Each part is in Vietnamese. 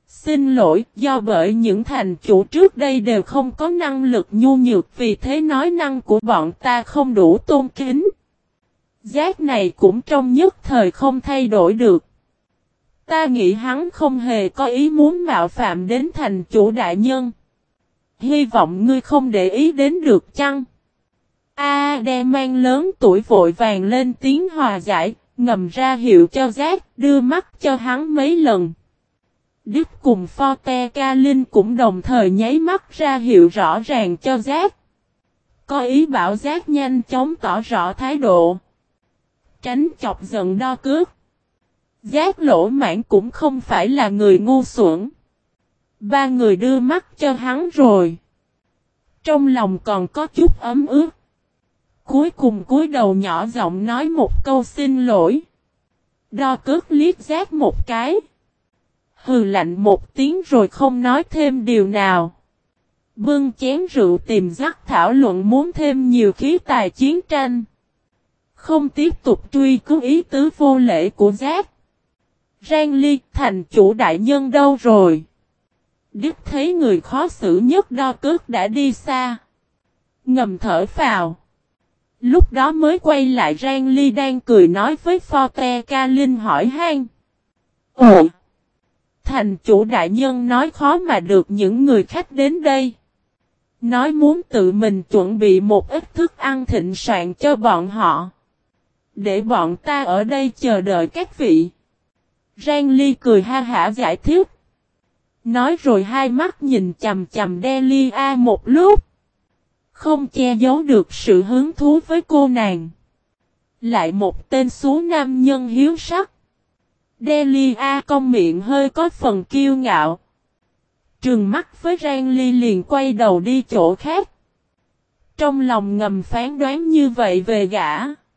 Xin lỗi, do bởi những thành chủ trước đây đều không có năng lực nhu nhược, vì thế nói năng của bọn ta không đủ tôn kính. Giác này cũng trong nhất thời không thay đổi được. Ta nghĩ hắn không hề có ý muốn mạo phạm đến thành chủ đại nhân. Hy vọng ngươi không để ý đến được chăng? Đe mang lớn tuổi vội vàng lên tiếng hòa giải, ngầm ra hiệu cho Giác, đưa mắt cho hắn mấy lần. Đức cùng Forte Kalin cũng đồng thời nháy mắt ra hiệu rõ ràng cho Giác. Có ý bảo Giác nhanh chóng tỏ rõ thái độ. Tránh chọc giận đo cước. Giác lỗ mãn cũng không phải là người ngu xuẩn. Ba người đưa mắt cho hắn rồi. Trong lòng còn có chút ấm ướt. Cuối cùng cúi đầu nhỏ giọng nói một câu xin lỗi. Đo cước liếc Giác một cái. Hừ lạnh một tiếng rồi không nói thêm điều nào. Bưng chén rượu tìm Giác thảo luận muốn thêm nhiều khí tài chiến tranh. Không tiếp tục truy cứu ý tứ vô lễ của Giác. Rang Ly, thành chủ đại nhân đâu rồi? Đức thấy người khó xử nhất đo cước đã đi xa. Ngầm thở phào. Lúc đó mới quay lại Rang Ly đang cười nói với Forte Kalin hỏi han. Ồ! Thành chủ đại nhân nói khó mà được những người khách đến đây. Nói muốn tự mình chuẩn bị một ít thức ăn thịnh soạn cho bọn họ. Để bọn ta ở đây chờ đợi các vị. Rang Ly cười ha hả giải thích. Nói rồi hai mắt nhìn chằm chằm Delia một lúc. Không che giấu được sự hứng thú với cô nàng. Lại một tên xú nam nhân hiếu sắc. Delia cong miệng hơi có phần kiêu ngạo. Trừng mắt với Rang Ly liền quay đầu đi chỗ khác. Trong lòng ngầm phán đoán như vậy về gã.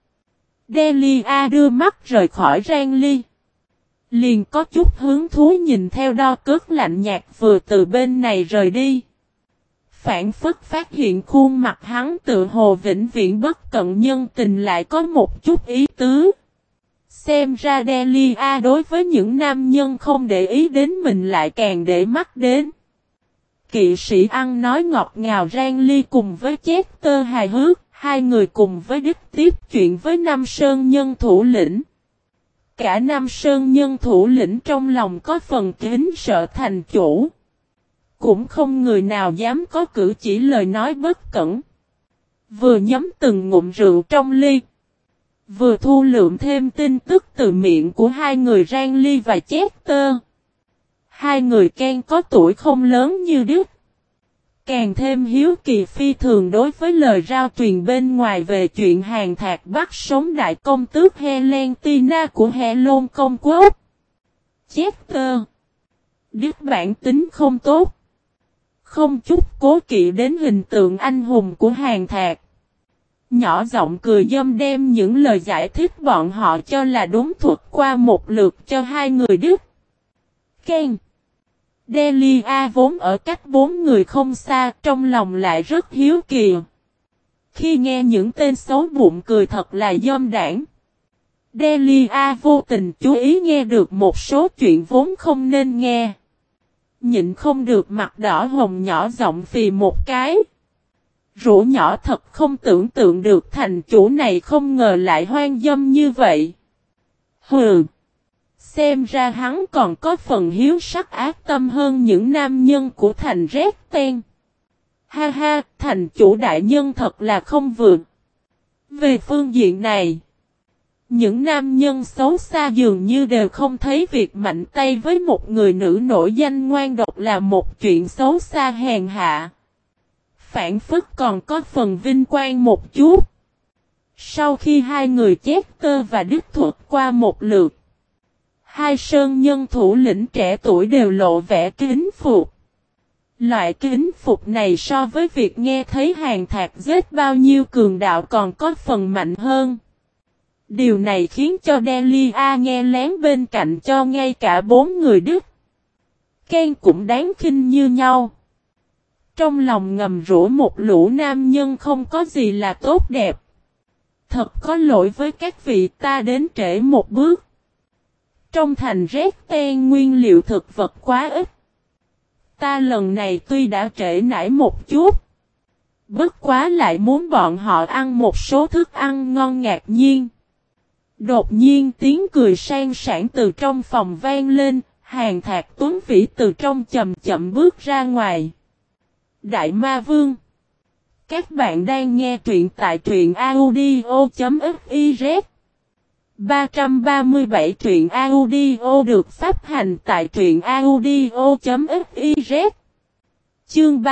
Delia đưa mắt rời khỏi Rang Ly. Liền có chút hứng thú nhìn theo đo cước lạnh nhạt vừa từ bên này rời đi. Phản phất phát hiện khuôn mặt hắn tự hồ vĩnh viễn bất cận nhân tình lại có một chút ý tứ. Xem ra Delia đối với những nam nhân không để ý đến mình lại càng để mắt đến. Kỵ sĩ ăn nói ngọt ngào Rang Ly cùng với Chester hài hước, hai người cùng với Đức tiếp chuyện với Nam Sơn nhân thủ lĩnh. Cả Nam Sơn nhân thủ lĩnh trong lòng có phần kính sợ thành chủ. Cũng không người nào dám có cử chỉ lời nói bất cẩn. Vừa nhấm từng ngụm rượu trong ly. Vừa thu lượm thêm tin tức từ miệng của hai người Rang Ly và Chester. Hai người Ken có tuổi không lớn như Đức. Càng thêm hiếu kỳ phi thường đối với lời rao truyền bên ngoài về chuyện Hàn Thạc bắt sống đại công tước Helentina của Helon công quốc. Chester. Đức bản tính không tốt. Không chút cố kỵ đến hình tượng anh hùng của Hàn Thạc. Nhỏ giọng cười dâm đem những lời giải thích bọn họ cho là đúng thuật qua một lượt cho hai người Đức. Ken. Delia vốn ở cách bốn người không xa, trong lòng lại rất hiếu kỳ. Khi nghe những tên xấu bụng cười thật là dâm đảng. Delia vô tình chú ý nghe được một số chuyện vốn không nên nghe. Nhịn không được mặt đỏ hồng nhỏ giọng phì một cái. Rủ nhỏ thật không tưởng tượng được thành chủ này không ngờ lại hoang dâm như vậy. Hừ. Xem ra hắn còn có phần hiếu sắc ác tâm hơn những nam nhân của thành Rét Ten. Ha ha, thành chủ đại nhân thật là không vượt. Về phương diện này, những nam nhân xấu xa dường như đều không thấy việc mạnh tay với một người nữ nổi danh ngoan độc là một chuyện xấu xa hèn hạ. Phản phất còn có phần vinh quang một chút. Sau khi hai người Chester và Đức thuật qua một lượt, hai sơn nhân thủ lĩnh trẻ tuổi đều lộ vẻ kính phục. Loại kính phục này so với việc nghe thấy Hàn Thạc giết bao nhiêu cường đạo còn có phần mạnh hơn. Điều này khiến cho Delia nghe lén bên cạnh cho ngay cả bốn người Đức. Ken cũng đáng khinh như nhau. Trong lòng ngầm rủa một lũ nam nhân không có gì là tốt đẹp. Thật có lỗi với các vị ta đến trễ một bước. Trong thành Rét Ten nguyên liệu thực vật quá ít. Ta lần này tuy đã trễ nải một chút, bất quá lại muốn bọn họ ăn một số thức ăn ngon ngạc nhiên. Đột nhiên tiếng cười sang sảng từ trong phòng vang lên, Hàn Thạc Tuấn Vĩ từ trong chậm chậm bước ra ngoài. Đại Ma Vương. Các bạn đang nghe truyện tại truyện audio.fiz. 337 truyện audio được phát hành tại truyện audio.fiz. Chương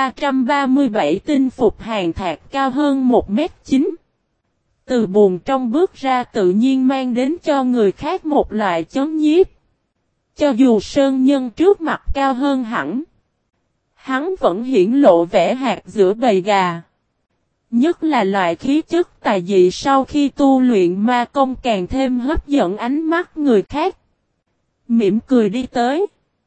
337 tinh phục Hàn Thạc cao hơn 1m9. Từ buồn trong bước ra tự nhiên mang đến cho người khác một loại chấn nhiếp. Cho dù sơn nhân trước mặt cao hơn hẳn, hắn vẫn hiển lộ vẻ hạt giữa bầy gà. Nhất là loại khí chất tài dị sau khi tu luyện ma công càng thêm hấp dẫn ánh mắt người khác. Mỉm cười đi tới.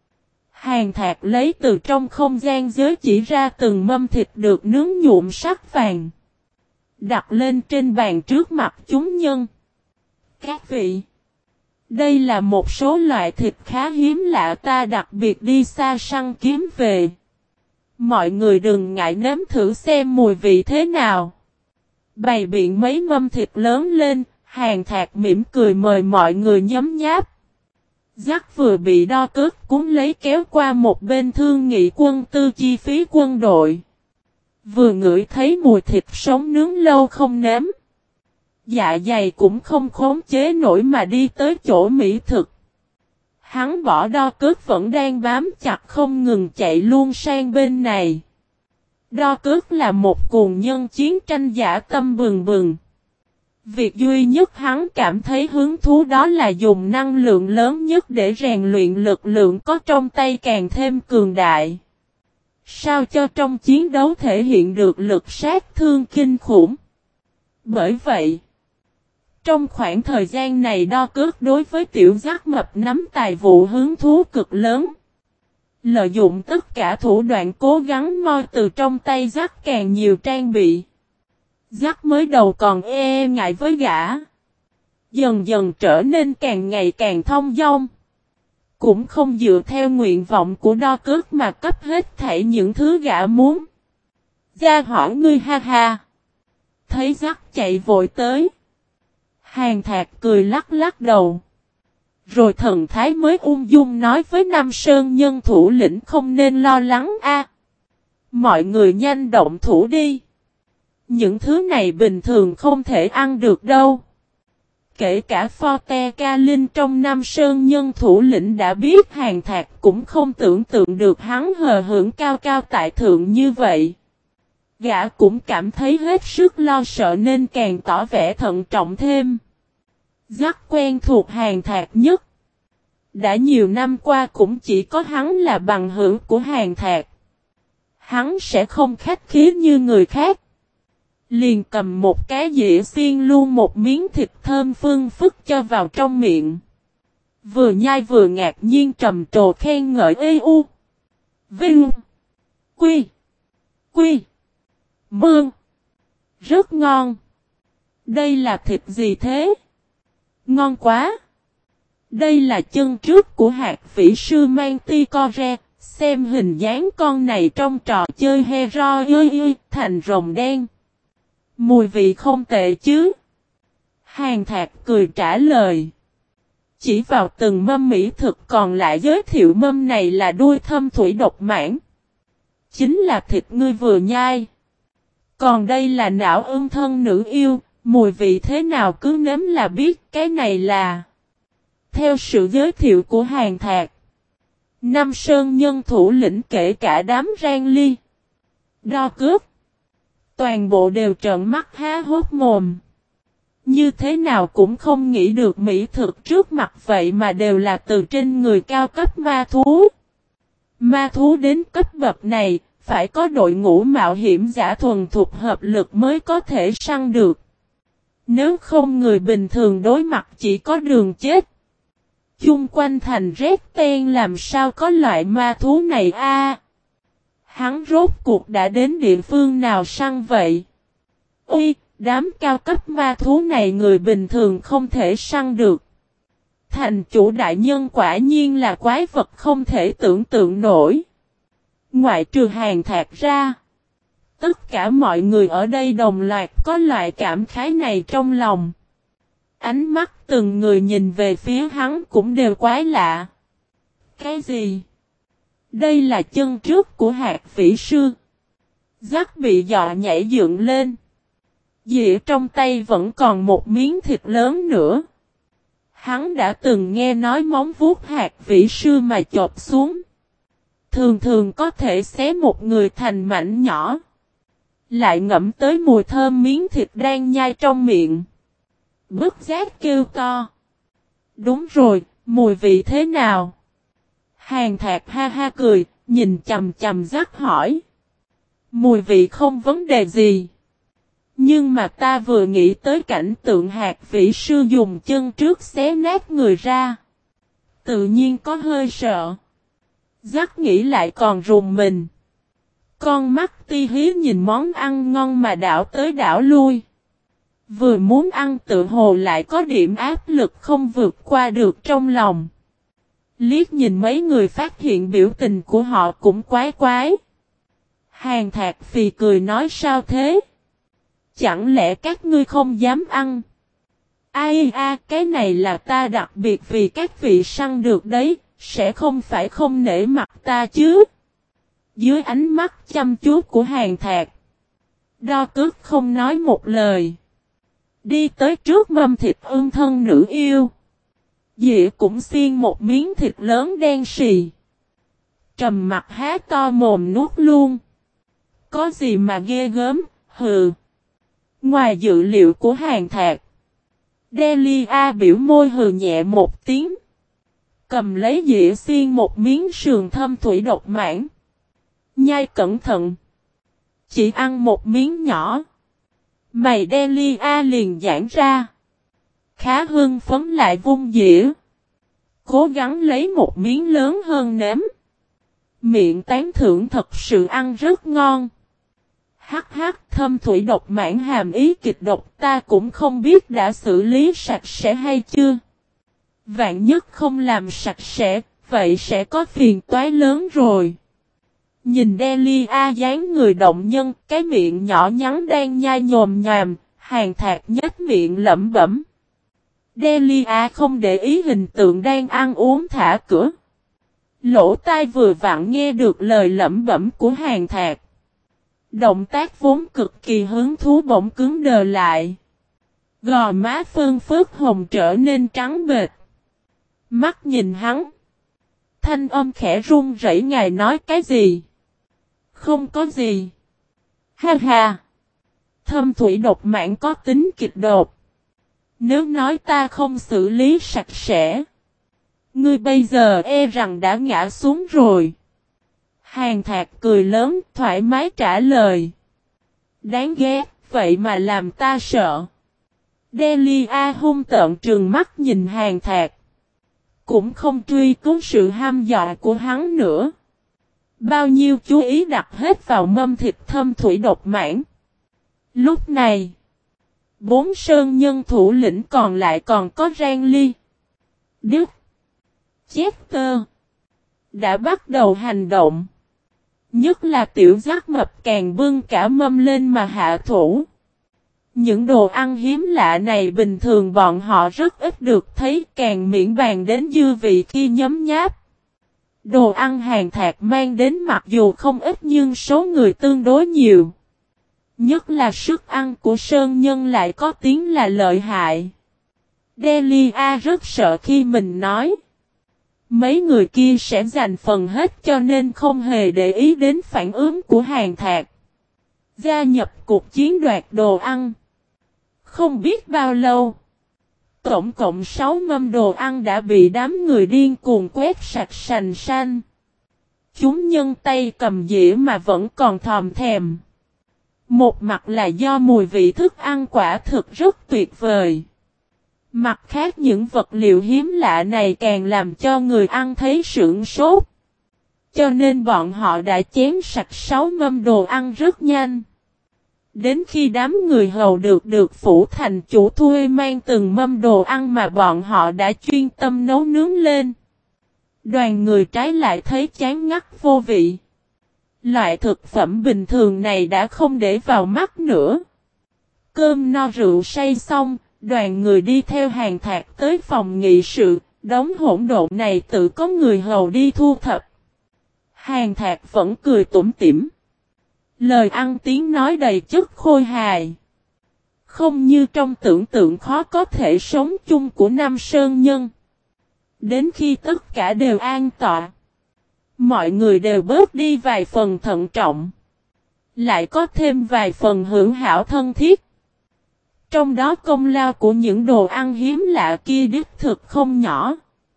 Hàn Thạc lấy từ trong không gian giới chỉ ra từng mâm thịt được nướng nhuộm sắc vàng, đặt lên trên bàn trước mặt chúng nhân. Các vị, đây là một số loại thịt khá hiếm lạ ta đặc biệt đi xa săn kiếm về. Mọi người đừng ngại nếm thử xem mùi vị thế nào. Bày biện mấy mâm thịt lớn lên, Hàn Thạc mỉm cười mời mọi người nhấm nháp. Dắt vừa bị đo cước cuốn lấy kéo qua một bên thương nghị quân tư chi phí quân đội. Vừa ngửi thấy mùi thịt sống nướng lâu không nếm, dạ dày cũng không khống chế nổi mà đi tới chỗ mỹ thực. Hắn bỏ đo cước vẫn đang bám chặt không ngừng chạy luôn sang bên này. Đo cước là một cuồng nhân chiến tranh dã tâm bừng bừng. Việc duy nhất hắn cảm thấy hứng thú đó là dùng năng lượng lớn nhất để rèn luyện lực lượng có trong tay càng thêm cường đại. Sao cho trong chiến đấu thể hiện được lực sát thương kinh khủng. Bởi vậy, trong khoảng thời gian này đo cước đối với tiểu giác mập nắm tài vụ hứng thú cực lớn. Lợi dụng tất cả thủ đoạn cố gắng moi từ trong tay giác càng nhiều trang bị. Giác mới đầu còn ngại với gã. Dần dần trở nên càng ngày càng thông dong. Cũng không dựa theo nguyện vọng của đo cước mà cấp hết thảy những thứ gã muốn. Gia hỏi ngươi ha ha. Thấy giác chạy vội tới. Hàn Thạc cười lắc lắc đầu. Rồi thần thái mới ung dung nói với Nam Sơn nhân thủ lĩnh không nên lo lắng a. Mọi người nhanh động thủ đi. Những thứ này bình thường không thể ăn được đâu. Kể cả Forte Ca Linh trong Nam Sơn nhân thủ lĩnh đã biết Hàn Thạc cũng không tưởng tượng được hắn hờ hững cao cao tại thượng như vậy. Gã cũng cảm thấy hết sức lo sợ nên càng tỏ vẻ thận trọng thêm. Giác quen thuộc Hàn Thạc nhất. Đã nhiều năm qua cũng chỉ có hắn là bằng hữu của Hàn Thạc. Hắn sẽ không khách khí như người khác. Liền cầm một cái dĩa xiên luôn một miếng thịt thơm phương phức cho vào trong miệng. Vừa nhai vừa ngạc nhiên trầm trồ khen ngợi ê u. Vinh. Quy. Quy. Mương. Rất ngon. Đây là thịt gì thế? Ngon quá. Đây là chân trước của hạt vĩ sư Manticore. Xem hình dáng con này trong trò chơi Hero thành rồng đen. Mùi vị không tệ chứ. Hàn Thạc cười trả lời. Chỉ vào từng mâm mỹ thực còn lại giới thiệu mâm này là đuôi thâm thủy độc mãng. Chính là thịt ngươi vừa nhai. Còn đây là não ương thân nữ yêu. Mùi vị thế nào cứ nếm là biết cái này là. Theo sự giới thiệu của Hàn Thạc, Nam Sơn nhân thủ lĩnh kể cả đám Rang Ly, Đo Cước, toàn bộ đều trợn mắt há hốt mồm. Như thế nào cũng không nghĩ được mỹ thực trước mặt vậy mà đều là từ trên người cao cấp ma thú. Ma thú đến cấp bậc này, phải có đội ngũ mạo hiểm giả thuần thục hợp lực mới có thể săn được. Nếu không người bình thường đối mặt chỉ có đường chết. Chung quanh thành rét ten làm sao có loại ma thú này a? Hắn rốt cuộc đã đến địa phương nào săn vậy? Ui, đám cao cấp ma thú này người bình thường không thể săn được. Thành chủ đại nhân quả nhiên là quái vật không thể tưởng tượng nổi. Ngoại trừ Hàn Thạc ra, tất cả mọi người ở đây đồng loạt có loại cảm khái này trong lòng. Ánh mắt từng người nhìn về phía hắn cũng đều quái lạ. Cái gì? Đây là chân trước của Hạc Vĩ Sư. Giác bị dọa nhảy dựng lên. Dĩa trong tay vẫn còn một miếng thịt lớn nữa. Hắn đã từng nghe nói móng vuốt Hạc Vĩ Sư mà chộp xuống. Thường thường có thể xé một người thành mảnh nhỏ. Lại ngẫm tới mùi thơm miếng thịt đang nhai trong miệng. Bất giác kêu to. Đúng rồi, mùi vị thế nào? Hàn Thạc ha ha cười, nhìn chầm chầm Giác hỏi. Mùi vị không vấn đề gì. Nhưng mà ta vừa nghĩ tới cảnh tượng Hạc Vĩ Sư dùng chân trước xé nát người ra. Tự nhiên có hơi sợ. Giác nghĩ lại còn rùng mình. Con mắt ti hí nhìn món ăn ngon mà đảo tới đảo lui. Vừa muốn ăn tự hồ lại có điểm áp lực không vượt qua được trong lòng. Liếc nhìn mấy người phát hiện biểu tình của họ cũng quái quái. Hàn Thạc phì cười nói sao thế? Chẳng lẽ các ngươi không dám ăn? Ai cái này là ta đặc biệt vì các vị săn được đấy, sẽ không phải không nể mặt ta chứ? Dưới ánh mắt chăm chú của Hàn Thạc, Đo Cước không nói một lời. Đi tới trước mâm thịt ương thân nữ yêu. Dĩa cũng xiên một miếng thịt lớn đen xì. Trầm mặt há to mồm nuốt luôn. Có gì mà ghê gớm, hừ. Ngoài dự liệu của Hàn Thạc, Delia biểu môi hừ nhẹ một tiếng. Cầm lấy dĩa xiên một miếng sườn thâm thủy độc mãn. Nhai cẩn thận. Chỉ ăn một miếng nhỏ. Mày Delia liền giãn ra. Khá hưng phấn lại vung dĩa. Cố gắng lấy một miếng lớn hơn nếm. Miệng tán thưởng thật sự ăn rất ngon. Hắc hắc thâm thủy độc mãn hàm ý kịch độc ta cũng không biết đã xử lý sạch sẽ hay chưa. Vạn nhất không làm sạch sẽ, vậy sẽ có phiền toái lớn rồi. Nhìn Delia dáng người động nhân, cái miệng nhỏ nhắn đang nhai nhồm nhòm, Hàn Thạc nhếch miệng lẩm bẩm. Delia không để ý hình tượng đang ăn uống thả cửa. Lỗ tai vừa vặn nghe được lời lẩm bẩm của Hàn Thạc. Động tác vốn cực kỳ hứng thú bỗng cứng đờ lại. Gò má phơn phớt hồng trở nên trắng bệch. Mắt nhìn hắn. Thanh âm khẽ run rẩy ngài nói cái gì? Không có gì. Ha ha. Thâm thủy độc mãn có tính kịch độc. Nếu nói ta không xử lý sạch sẽ. Ngươi bây giờ e rằng đã ngã xuống rồi. Hàn Thạc cười lớn thoải mái trả lời. Đáng ghét, vậy mà làm ta sợ. Delia hung tợn trừng mắt nhìn Hàn Thạc. Cũng không truy cứu sự ham dọa của hắn nữa. Bao nhiêu chú ý đặt hết vào mâm thịt thâm thủy độc mãn. Lúc này, 4 sơn nhân thủ lĩnh còn lại còn có Ranly, Đức, Chester đã bắt đầu hành động. Nhất là tiểu giác mập càng bưng cả mâm lên mà hạ thủ. Những đồ ăn hiếm lạ này bình thường bọn họ rất ít được thấy, càng miễn bàn đến dư vị khi nhấm nháp. Đồ ăn Hàn Thạc mang đến mặc dù không ít nhưng số người tương đối nhiều. Nhất là sức ăn của sơn nhân lại có tiếng là lợi hại. Delia rất sợ khi mình nói. Mấy người kia sẽ giành phần hết cho nên không hề để ý đến phản ứng của Hàn Thạc. Gia nhập cuộc chiến đoạt đồ ăn. Không biết bao lâu. Tổng cộng 6 mâm đồ ăn đã bị đám người điên cuồng quét sạch sành xanh. Chúng nhân tay cầm dĩa mà vẫn còn thòm thèm. Một mặt là do mùi vị thức ăn quả thực rất tuyệt vời. Mặt khác những vật liệu hiếm lạ này càng làm cho người ăn thấy sửng sốt. Cho nên bọn họ đã chén sạch 6 mâm đồ ăn rất nhanh. Đến khi đám người hầu được phủ thành chủ thuê mang từng mâm đồ ăn mà bọn họ đã chuyên tâm nấu nướng lên. Đoàn người trái lại thấy chán ngắt vô vị. Loại thực phẩm bình thường này đã không để vào mắt nữa. Cơm no rượu say xong, đoàn người đi theo Hàn Thạc tới phòng nghị sự, đống hỗn độn này tự có người hầu đi thu thập. Hàn Thạc vẫn cười tủm tỉm. Lời ăn tiếng nói đầy chất khôi hài. Không như trong tưởng tượng khó có thể sống chung của Nam Sơn Nhân. Đến khi tất cả đều an tọa, mọi người đều bớt đi vài phần thận trọng. Lại có thêm vài phần hữu hảo thân thiết. Trong đó công lao của những đồ ăn hiếm lạ kia đích thực không nhỏ.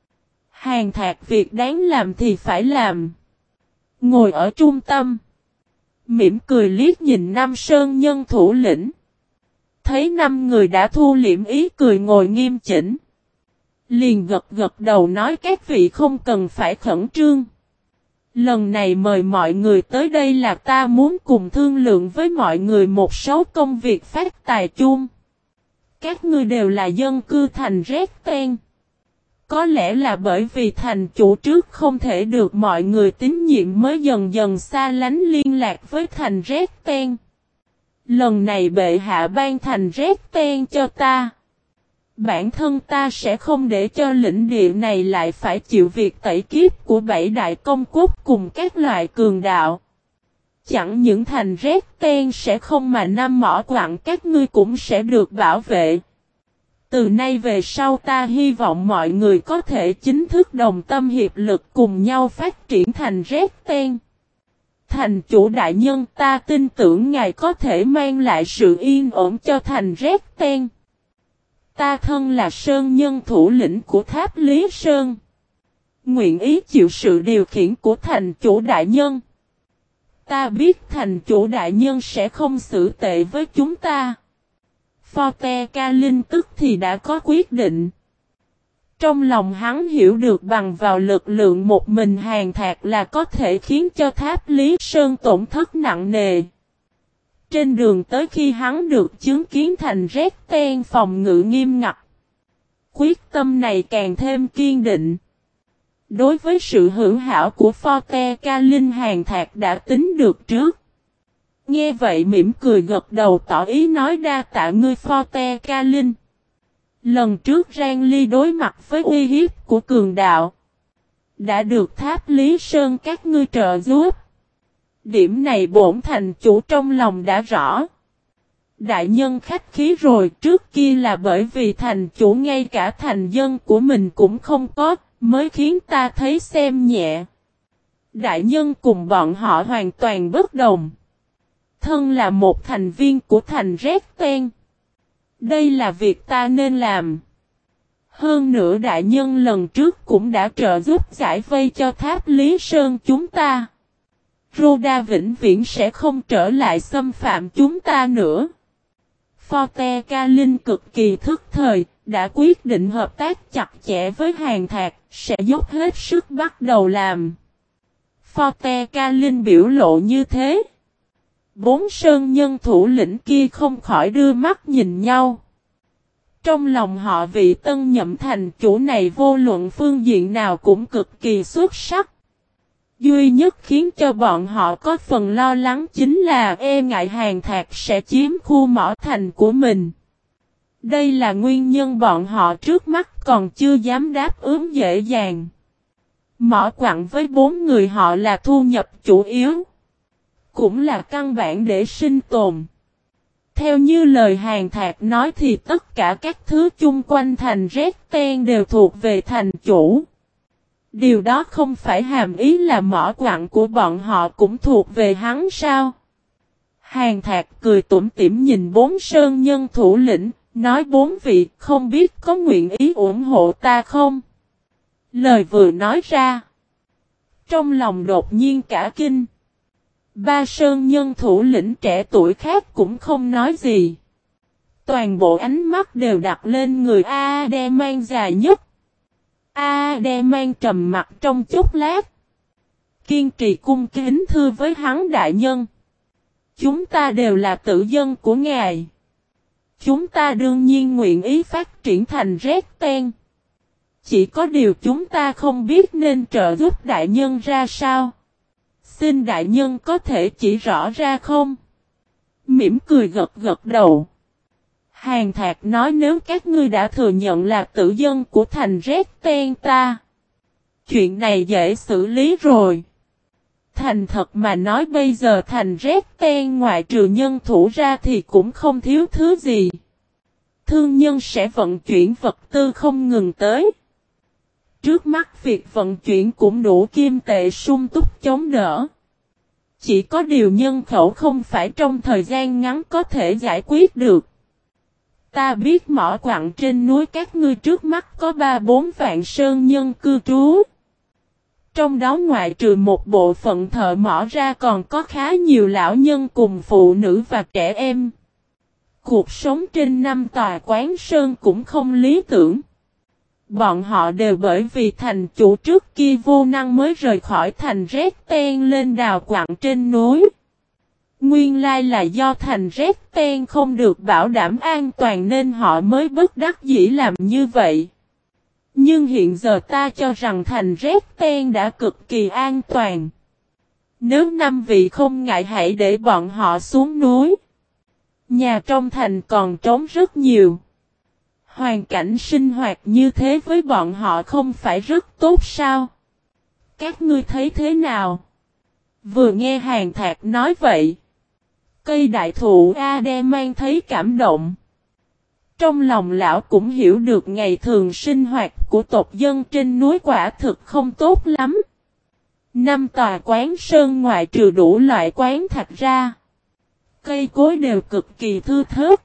Hàn Thạc việc đáng làm thì phải làm. Ngồi ở trung tâm, mỉm cười liếc nhìn Nam Sơn Nhân thủ lĩnh. Thấy 5 người đã thu liễm ý cười ngồi nghiêm chỉnh. Liền gật gật đầu nói các vị không cần phải khẩn trương. Lần này mời mọi người tới đây là ta muốn cùng thương lượng với mọi người một số công việc phát tài chung. Các ngươi đều là dân cư thành Rét Ten. Có lẽ là bởi vì thành chủ trước không thể được mọi người tín nhiệm mới dần dần xa lánh liên lạc với thành Rét Ten. Lần này bệ hạ ban thành Rét Ten cho ta. Bản thân ta sẽ không để cho lĩnh địa này lại phải chịu việc tẩy kiếp của 7 đại công quốc cùng các loại cường đạo. Chẳng những thành Rét Ten sẽ không mà năm mỏ quặng các ngươi cũng sẽ được bảo vệ. Từ nay về sau ta hy vọng mọi người có thể chính thức đồng tâm hiệp lực cùng nhau phát triển thành Rét Ten. Thành chủ đại nhân ta tin tưởng ngài có thể mang lại sự yên ổn cho thành Rét Ten. Ta thân là Sơn Nhân thủ lĩnh của Tháp Lý Sơn. Nguyện ý chịu sự điều khiển của thành chủ đại nhân. Ta biết thành chủ đại nhân sẽ không xử tệ với chúng ta. Forte Ca Linh tức thì đã có quyết định. Trong lòng hắn hiểu được bằng vào lực lượng một mình Hàn Thạc là có thể khiến cho Tháp Lý Sơn tổn thất nặng nề. Trên đường tới khi hắn được chứng kiến thành Rét Ten phòng ngự nghiêm ngặt. Quyết tâm này càng thêm kiên định. Đối với sự hữu hảo của Forte Ca Linh Hàn Thạc đã tính được trước. Nghe vậy mỉm cười gật đầu tỏ ý nói đa tạ ngươi Forte Ca Linh. Lần trước Rang Ly đối mặt với uy hiếp của cường đạo. Đã được Tháp Lý Sơn các ngươi trợ giúp. Điểm này bổn thành chủ trong lòng đã rõ. Đại nhân khách khí rồi, trước kia là bởi vì thành chủ ngay cả thành dân của mình cũng không có, mới khiến ta thấy xem nhẹ. Đại nhân cùng bọn họ hoàn toàn bất đồng. Thân là một thành viên của thành Rét Ten. Đây là việc ta nên làm. Hơn nữa đại nhân lần trước cũng đã trợ giúp giải vây cho Tháp Lý Sơn chúng ta. Rhoda vĩnh viễn sẽ không trở lại xâm phạm chúng ta nữa. Forte Ca Linh cực kỳ thức thời, đã quyết định hợp tác chặt chẽ với Hàn Thạc, sẽ dốc hết sức bắt đầu làm. Forte Ca Linh biểu lộ như thế. 4 sơn nhân thủ lĩnh kia không khỏi đưa mắt nhìn nhau. Trong lòng họ vị tân nhậm thành chủ này vô luận phương diện nào cũng cực kỳ xuất sắc. Duy nhất khiến cho bọn họ có phần lo lắng chính là e ngại Hàn Thạc sẽ chiếm khu mỏ thành của mình. Đây là nguyên nhân bọn họ trước mắt còn chưa dám đáp ứng dễ dàng. Mỏ quặng với 4 người họ là thu nhập chủ yếu. Cũng là căn bản để sinh tồn. Theo như lời Hàn Thạc nói thì tất cả các thứ chung quanh thành Rét Ten đều thuộc về thành chủ. Điều đó không phải hàm ý là mỏ quặng của bọn họ cũng thuộc về hắn sao? Hàn Thạc cười tủm tỉm nhìn 4 sơn nhân thủ lĩnh, nói 4 vị không biết có nguyện ý ủng hộ ta không? Lời vừa nói ra. Trong lòng đột nhiên cả kinh. 3 sơn nhân thủ lĩnh trẻ tuổi khác cũng không nói gì. Toàn bộ ánh mắt đều đặt lên người A-đe-man dài nhất. A-đe-man trầm mặt trong chốc lát. Kiên trì cung kính thưa với hắn đại nhân. Chúng ta đều là tử dân của ngài. Chúng ta đương nhiên nguyện ý phát triển thành Rét Ten. Chỉ có điều chúng ta không biết nên trợ giúp đại nhân ra sao. Xin đại nhân có thể chỉ rõ ra không? Mỉm cười gật gật đầu. Hàn Thạc nói nếu các ngươi đã thừa nhận là tử dân của thành Rét Ten ta. Chuyện này dễ xử lý rồi. Thành thật mà nói bây giờ thành Rét Ten ngoại trừ nhân thủ ra thì cũng không thiếu thứ gì. Thương nhân sẽ vận chuyển vật tư không ngừng tới. Trước mắt việc vận chuyển cũng đủ kim tệ sung túc chống đỡ. Chỉ có điều nhân khẩu không phải trong thời gian ngắn có thể giải quyết được. Ta biết mỏ quặng trên núi các ngươi trước mắt có 3-4 vạn sơn nhân cư trú. Trong đó ngoại trừ một bộ phận thợ mỏ ra còn có khá nhiều lão nhân cùng phụ nữ và trẻ em. Cuộc sống trên 5 tòa quán sơn cũng không lý tưởng. Bọn họ đều bởi vì thành chủ trước kia vô năng mới rời khỏi thành Rét Ten lên đào quặng trên núi. Nguyên lai là do thành Rét Ten không được bảo đảm an toàn nên họ mới bất đắc dĩ làm như vậy. Nhưng hiện giờ ta cho rằng thành Rét Ten đã cực kỳ an toàn. Nếu 5 vị không ngại hãy để bọn họ xuống núi. Nhà trong thành còn trống rất nhiều. Hoàn cảnh sinh hoạt như thế với bọn họ không phải rất tốt sao? Các ngươi thấy thế nào? Vừa nghe Hàn Thạc nói vậy. Cây đại thụ Ademan thấy cảm động. Trong lòng lão cũng hiểu được ngày thường sinh hoạt của tộc dân trên núi quả thực không tốt lắm. 5 tòa quán sơn ngoại trừ đủ loại quán thạch ra. Cây cối đều cực kỳ thưa thớt.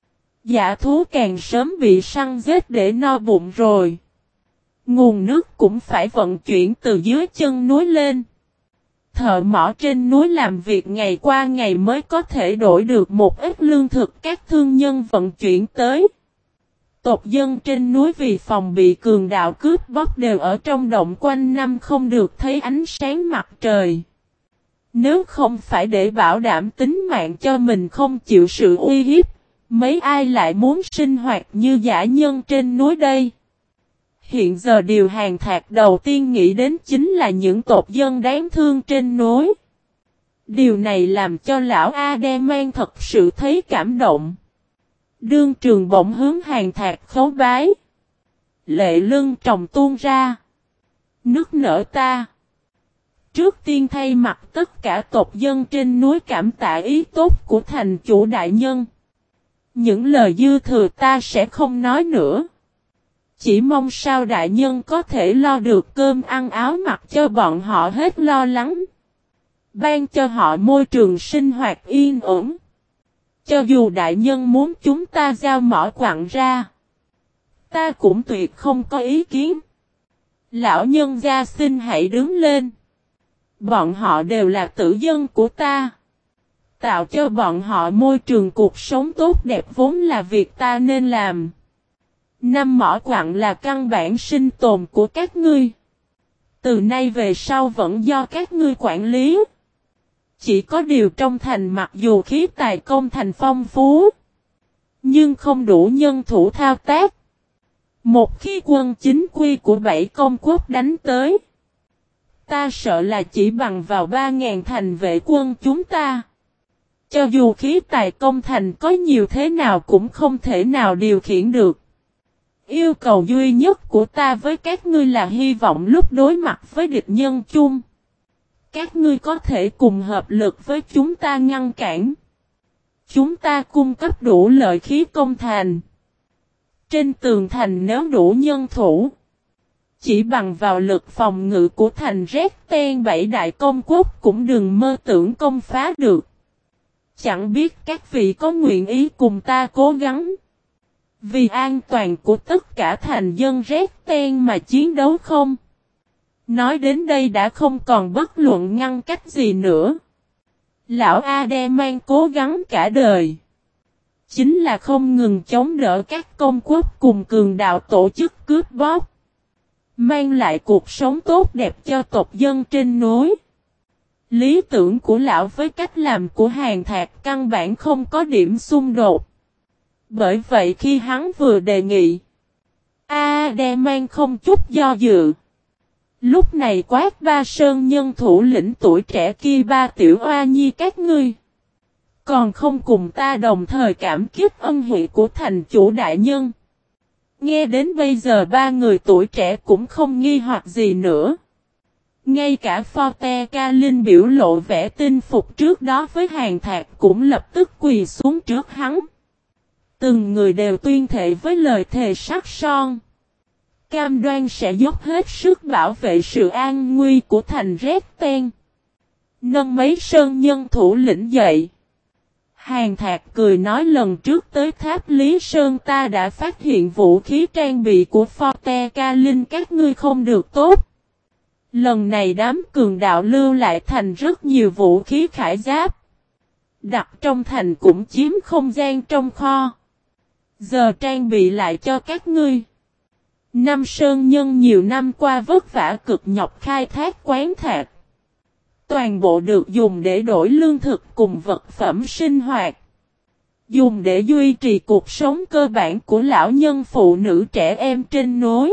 Dã thú càng sớm bị săn giết để no bụng rồi. Nguồn nước cũng phải vận chuyển từ dưới chân núi lên. Thợ mỏ trên núi làm việc ngày qua ngày mới có thể đổi được một ít lương thực các thương nhân vận chuyển tới. Tộc dân trên núi vì phòng bị cường đạo cướp bóc đều ở trong động quanh năm không được thấy ánh sáng mặt trời. Nếu không phải để bảo đảm tính mạng cho mình không chịu sự uy hiếp, mấy ai lại muốn sinh hoạt như dã nhân trên núi đây? Hiện giờ điều Hàn Thạc đầu tiên nghĩ đến chính là những tộc dân đáng thương trên núi. Điều này làm cho lão Ademan thật sự thấy cảm động. Đương trường bỗng hướng Hàn Thạc khấu bái. Lệ lưng tròng tuôn ra. Nức nở ta. Trước tiên thay mặt tất cả tộc dân trên núi cảm tạ ý tốt của thành chủ đại nhân. Những lời dư thừa ta sẽ không nói nữa. Chỉ mong sao đại nhân có thể lo được cơm ăn áo mặc cho bọn họ hết lo lắng. Ban cho họ môi trường sinh hoạt yên ổn. Cho dù đại nhân muốn chúng ta giao mỏ quặng ra. Ta cũng tuyệt không có ý kiến. Lão nhân gia xin hãy đứng lên. Bọn họ đều là tử dân của ta. Tạo cho bọn họ môi trường cuộc sống tốt đẹp vốn là việc ta nên làm. 5 mỏ quặng là căn bản sinh tồn của các ngươi. Từ nay về sau vẫn do các ngươi quản lý. Chỉ có điều trong thành mặc dù khí tài công thành phong phú, nhưng không đủ nhân thủ thao tác. Một khi quân chính quy của 7 công quốc đánh tới, ta sợ là chỉ bằng vào 3.000 thành vệ quân chúng ta. Cho dù khí tài công thành có nhiều thế nào cũng không thể nào điều khiển được. Yêu cầu duy nhất của ta với các ngươi là hy vọng lúc đối mặt với địch nhân chung, các ngươi có thể cùng hợp lực với chúng ta ngăn cản. Chúng ta cung cấp đủ lợi khí công thành. Trên tường thành nếu đủ nhân thủ, chỉ bằng vào lực phòng ngự của thành Rét Ten 7 đại công quốc cũng đừng mơ tưởng công phá được. Chẳng biết các vị có nguyện ý cùng ta cố gắng. Vì an toàn của tất cả thành dân Rét Ten mà chiến đấu không? Nói đến đây đã không còn bất luận ngăn cách gì nữa. Lão Ademan cố gắng cả đời. Chính là không ngừng chống đỡ các công quốc cùng cường đạo tổ chức cướp bóc. Mang lại cuộc sống tốt đẹp cho tộc dân trên núi. Lý tưởng của lão với cách làm của Hàn Thạc căn bản không có điểm xung đột. Bởi vậy khi hắn vừa đề nghị, Ademan không chút do dự. Lúc này quát ba sơn nhân thủ lĩnh tuổi trẻ kia, ba tiểu oa nhi các ngươi. Còn không cùng ta đồng thời cảm kích ân huệ của thành chủ đại nhân. Nghe đến bây giờ ba người tuổi trẻ cũng không nghi hoặc gì nữa. Ngay cả Forte Ca Linh biểu lộ vẻ tin phục trước đó với Hàn Thạc cũng lập tức quỳ xuống trước hắn. Từng người đều tuyên thệ với lời thề sắt son. Cam đoan sẽ dốc hết sức bảo vệ sự an nguy của thành Rét Ten. Nâng mấy sơn nhân thủ lĩnh dậy. Hàn Thạc cười nói lần trước tới tháp Lý Sơn ta đã phát hiện vũ khí trang bị của Forte Ca Linh các ngươi không được tốt. Lần này đám cường đạo lưu lại thành rất nhiều vũ khí khải giáp. Đặt trong thành cũng chiếm không gian trong kho. Giờ trang bị lại cho các ngươi. Năm sơn nhân nhiều năm qua vất vả cực nhọc khai thác quán thạch. Toàn bộ được dùng để đổi lương thực cùng vật phẩm sinh hoạt. Dùng để duy trì cuộc sống cơ bản của lão nhân phụ nữ trẻ em trên núi.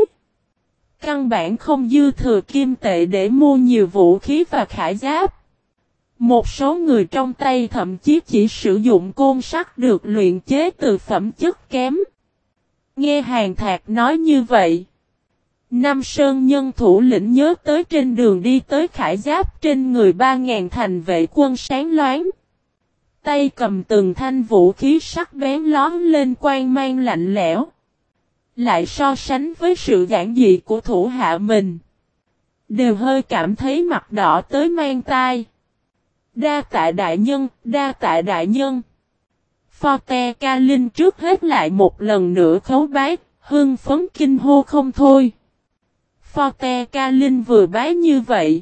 Căn bản không dư thừa kim tệ để mua nhiều vũ khí và khải giáp. Một số người trong tay thậm chí chỉ sử dụng côn sắt được luyện chế từ phẩm chất kém. Nghe Hàn Thạc nói như vậy. Năm sơn nhân thủ lĩnh nhớ tới trên đường đi tới khải giáp trên người 3.000 thành vệ quân sáng loáng. Tay cầm từng thanh vũ khí sắc bén lón lên quang mang lạnh lẽo. Lại so sánh với sự giản dị của thủ hạ mình. Đều hơi cảm thấy mặt đỏ tới mang tai. Đa tạ đại nhân, đa tạ đại nhân. Forte Ca Linh trước hết lại một lần nữa khấu bái, hưng phấn kinh hô không thôi. Forte Ca Linh vừa bái như vậy.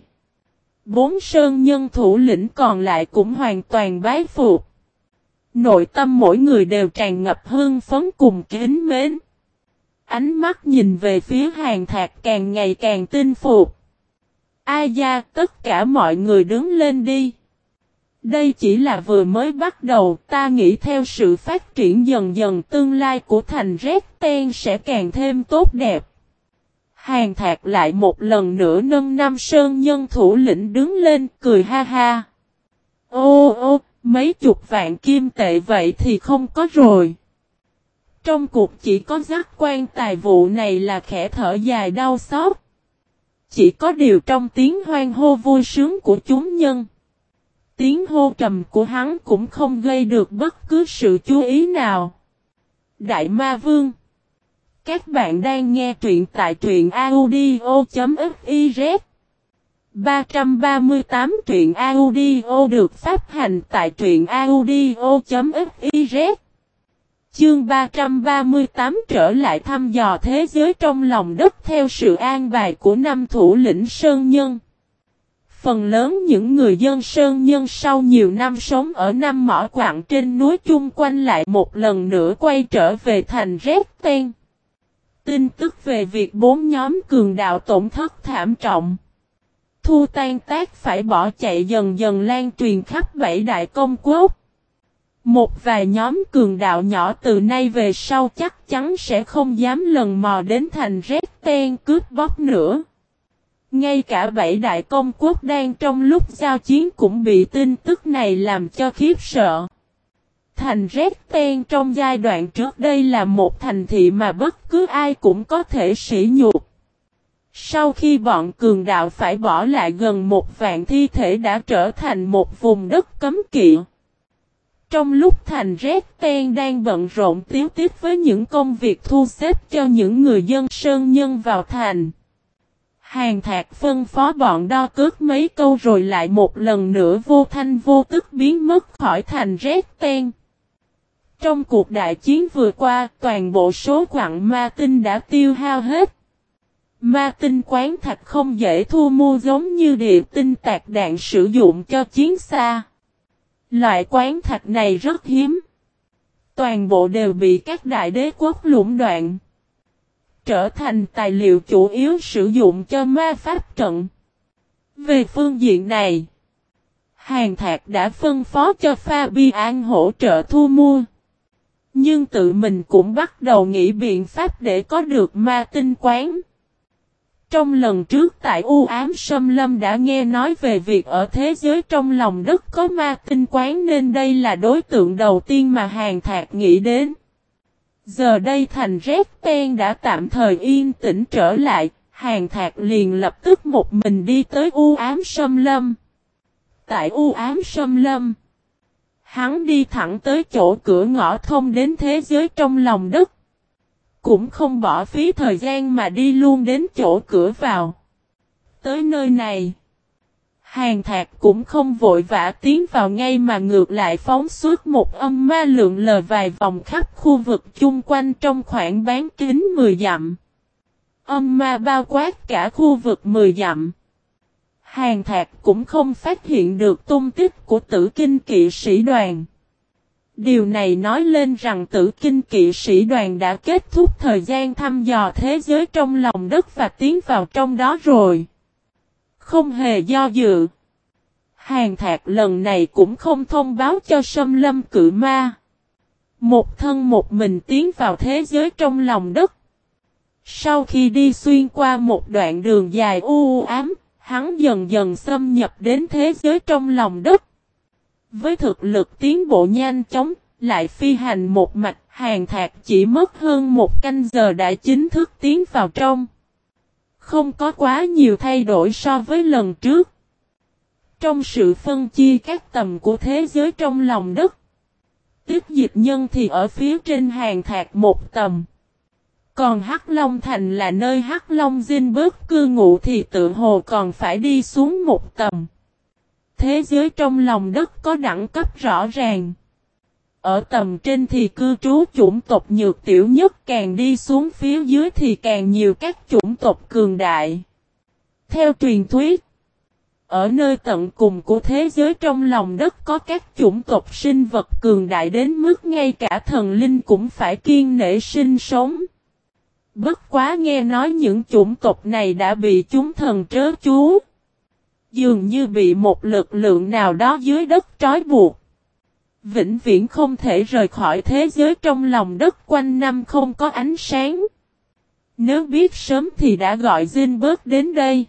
4 sơn nhân thủ lĩnh còn lại cũng hoàn toàn bái phục. Nội tâm mỗi người đều tràn ngập hưng phấn cùng kính mến. Ánh mắt nhìn về phía Hàn Thạc càng ngày càng tin phục. Ai da, tất cả mọi người đứng lên đi. Đây chỉ là vừa mới bắt đầu, ta nghĩ theo sự phát triển dần dần tương lai của thành Rét Ten sẽ càng thêm tốt đẹp. Hàn Thạc lại một lần nữa nâng năm sơn nhân thủ lĩnh đứng lên cười ha ha. Ô, mấy chục vạn kim tệ vậy thì không có rồi. Trong cuộc chỉ có giác quan tài vụ này là khẽ thở dài đau xót. Chỉ có điều trong tiếng hoan hô vui sướng của chúng nhân. Tiếng hô trầm của hắn cũng không gây được bất cứ sự chú ý nào. Đại Ma Vương. Các bạn đang nghe truyện tại truyện audio.fiz. 338 truyện audio được phát hành tại truyện audio.fiz. Chương 338 trở lại thăm dò thế giới trong lòng đất theo sự an bài của năm thủ lĩnh Sơn Nhân. Phần lớn những người dân Sơn Nhân sau nhiều năm sống ở năm mỏ quặng trên núi chung quanh lại một lần nữa quay trở về thành Rét Ten. Tin tức về việc 4 nhóm cường đạo tổn thất thảm trọng. Thu tan tác phải bỏ chạy dần dần lan truyền khắp 7 đại công quốc. Một vài nhóm cường đạo nhỏ từ nay về sau chắc chắn sẽ không dám lần mò đến thành Rét Ten cướp bóc nữa. Ngay cả 7 đại công quốc đang trong lúc giao chiến cũng bị tin tức này làm cho khiếp sợ. Thành Rét Ten trong giai đoạn trước đây là một thành thị mà bất cứ ai cũng có thể sỉ nhục. Sau khi bọn cường đạo phải bỏ lại gần 1 vạn thi thể đã trở thành một vùng đất cấm kỵ. Trong lúc thành Rét Ten đang bận rộn tíu tít với những công việc thu xếp cho những người dân Sơn Nhân vào thành. Hàn Thạc phân phó bọn đo cước mấy câu rồi lại một lần nữa vô thanh vô tức biến mất khỏi thành Rét Ten. Trong cuộc đại chiến vừa qua, toàn bộ số quặng ma tinh đã tiêu hao hết. Ma tinh quán thạch không dễ thu mua giống như địa tinh tạc đạn sử dụng cho chiến xa. Loại quán thạch này rất hiếm. Toàn bộ đều bị các đại đế quốc lũng đoạn. Trở thành tài liệu chủ yếu sử dụng cho ma pháp trận. Về phương diện này, Hàn Thạc đã phân phó cho Fabian hỗ trợ thu mua. Nhưng tự mình cũng bắt đầu nghĩ biện pháp để có được ma tinh quán. trong lần trước tại U Ám Sâm Lâm đã nghe nói về việc ở thế giới trong lòng đất có ma tinh quán nên đây là đối tượng đầu tiên mà Hàn Thạc nghĩ đến. Giờ đây thành Red Pen đã tạm thời yên tĩnh trở lại, Hàn Thạc liền lập tức một mình đi tới U Ám Sâm Lâm. Tại U Ám Sâm Lâm, hắn đi thẳng tới chỗ cửa ngõ thông đến thế giới trong lòng đất. Cũng không bỏ phí thời gian mà đi luôn đến chỗ cửa vào. Tới nơi này, Hàn Thạc cũng không vội vã tiến vào ngay mà ngược lại phóng xuất một âm ma lượn lờ vài vòng khắp khu vực chung quanh trong khoảng bán kính 10 dặm. Âm ma bao quát cả khu vực 10 dặm. Hàn Thạc cũng không phát hiện được tung tích của Tử Kinh kỵ sĩ đoàn. Điều này nói lên rằng Tử Kinh kỵ sĩ đoàn đã kết thúc thời gian thăm dò thế giới trong lòng đất và tiến vào trong đó rồi. Không hề do dự, Hàn Thạc lần này cũng không thông báo cho Sâm Lâm Cự Ma. Một thân một mình tiến vào thế giới trong lòng đất. Sau khi đi xuyên qua một đoạn đường dài u ám, hắn dần dần xâm nhập đến thế giới trong lòng đất. Với thực lực tiến bộ nhanh chóng, lại phi hành một mạch, Hàn Thạc chỉ mất hơn một canh giờ đã chính thức tiến vào trong. Không có quá nhiều thay đổi so với lần trước. Trong sự phân chia các tầm của thế giới trong lòng đất, Tiết Dịch Nhân thì ở phía trên Hàn Thạc một tầm. Còn Hắc Long Thành là nơi Hắc Long Zinberg cư ngụ thì tự hồ còn phải đi xuống một tầm. Thế giới trong lòng đất có đẳng cấp rõ ràng. Ở tầm trên thì cư trú chủng tộc nhược tiểu nhất, càng đi xuống phía dưới thì càng nhiều các chủng tộc cường đại. Theo truyền thuyết, ở nơi tận cùng của thế giới trong lòng đất có các chủng tộc sinh vật cường đại đến mức ngay cả thần linh cũng phải kiêng nể sinh sống. Bất quá nghe nói những chủng tộc này đã bị chúng thần trớ chú. Dường như bị một lực lượng nào đó dưới đất trói buộc. Vĩnh viễn không thể rời khỏi thế giới trong lòng đất quanh năm không có ánh sáng. Nếu biết sớm thì đã gọi Zinberg đến đây.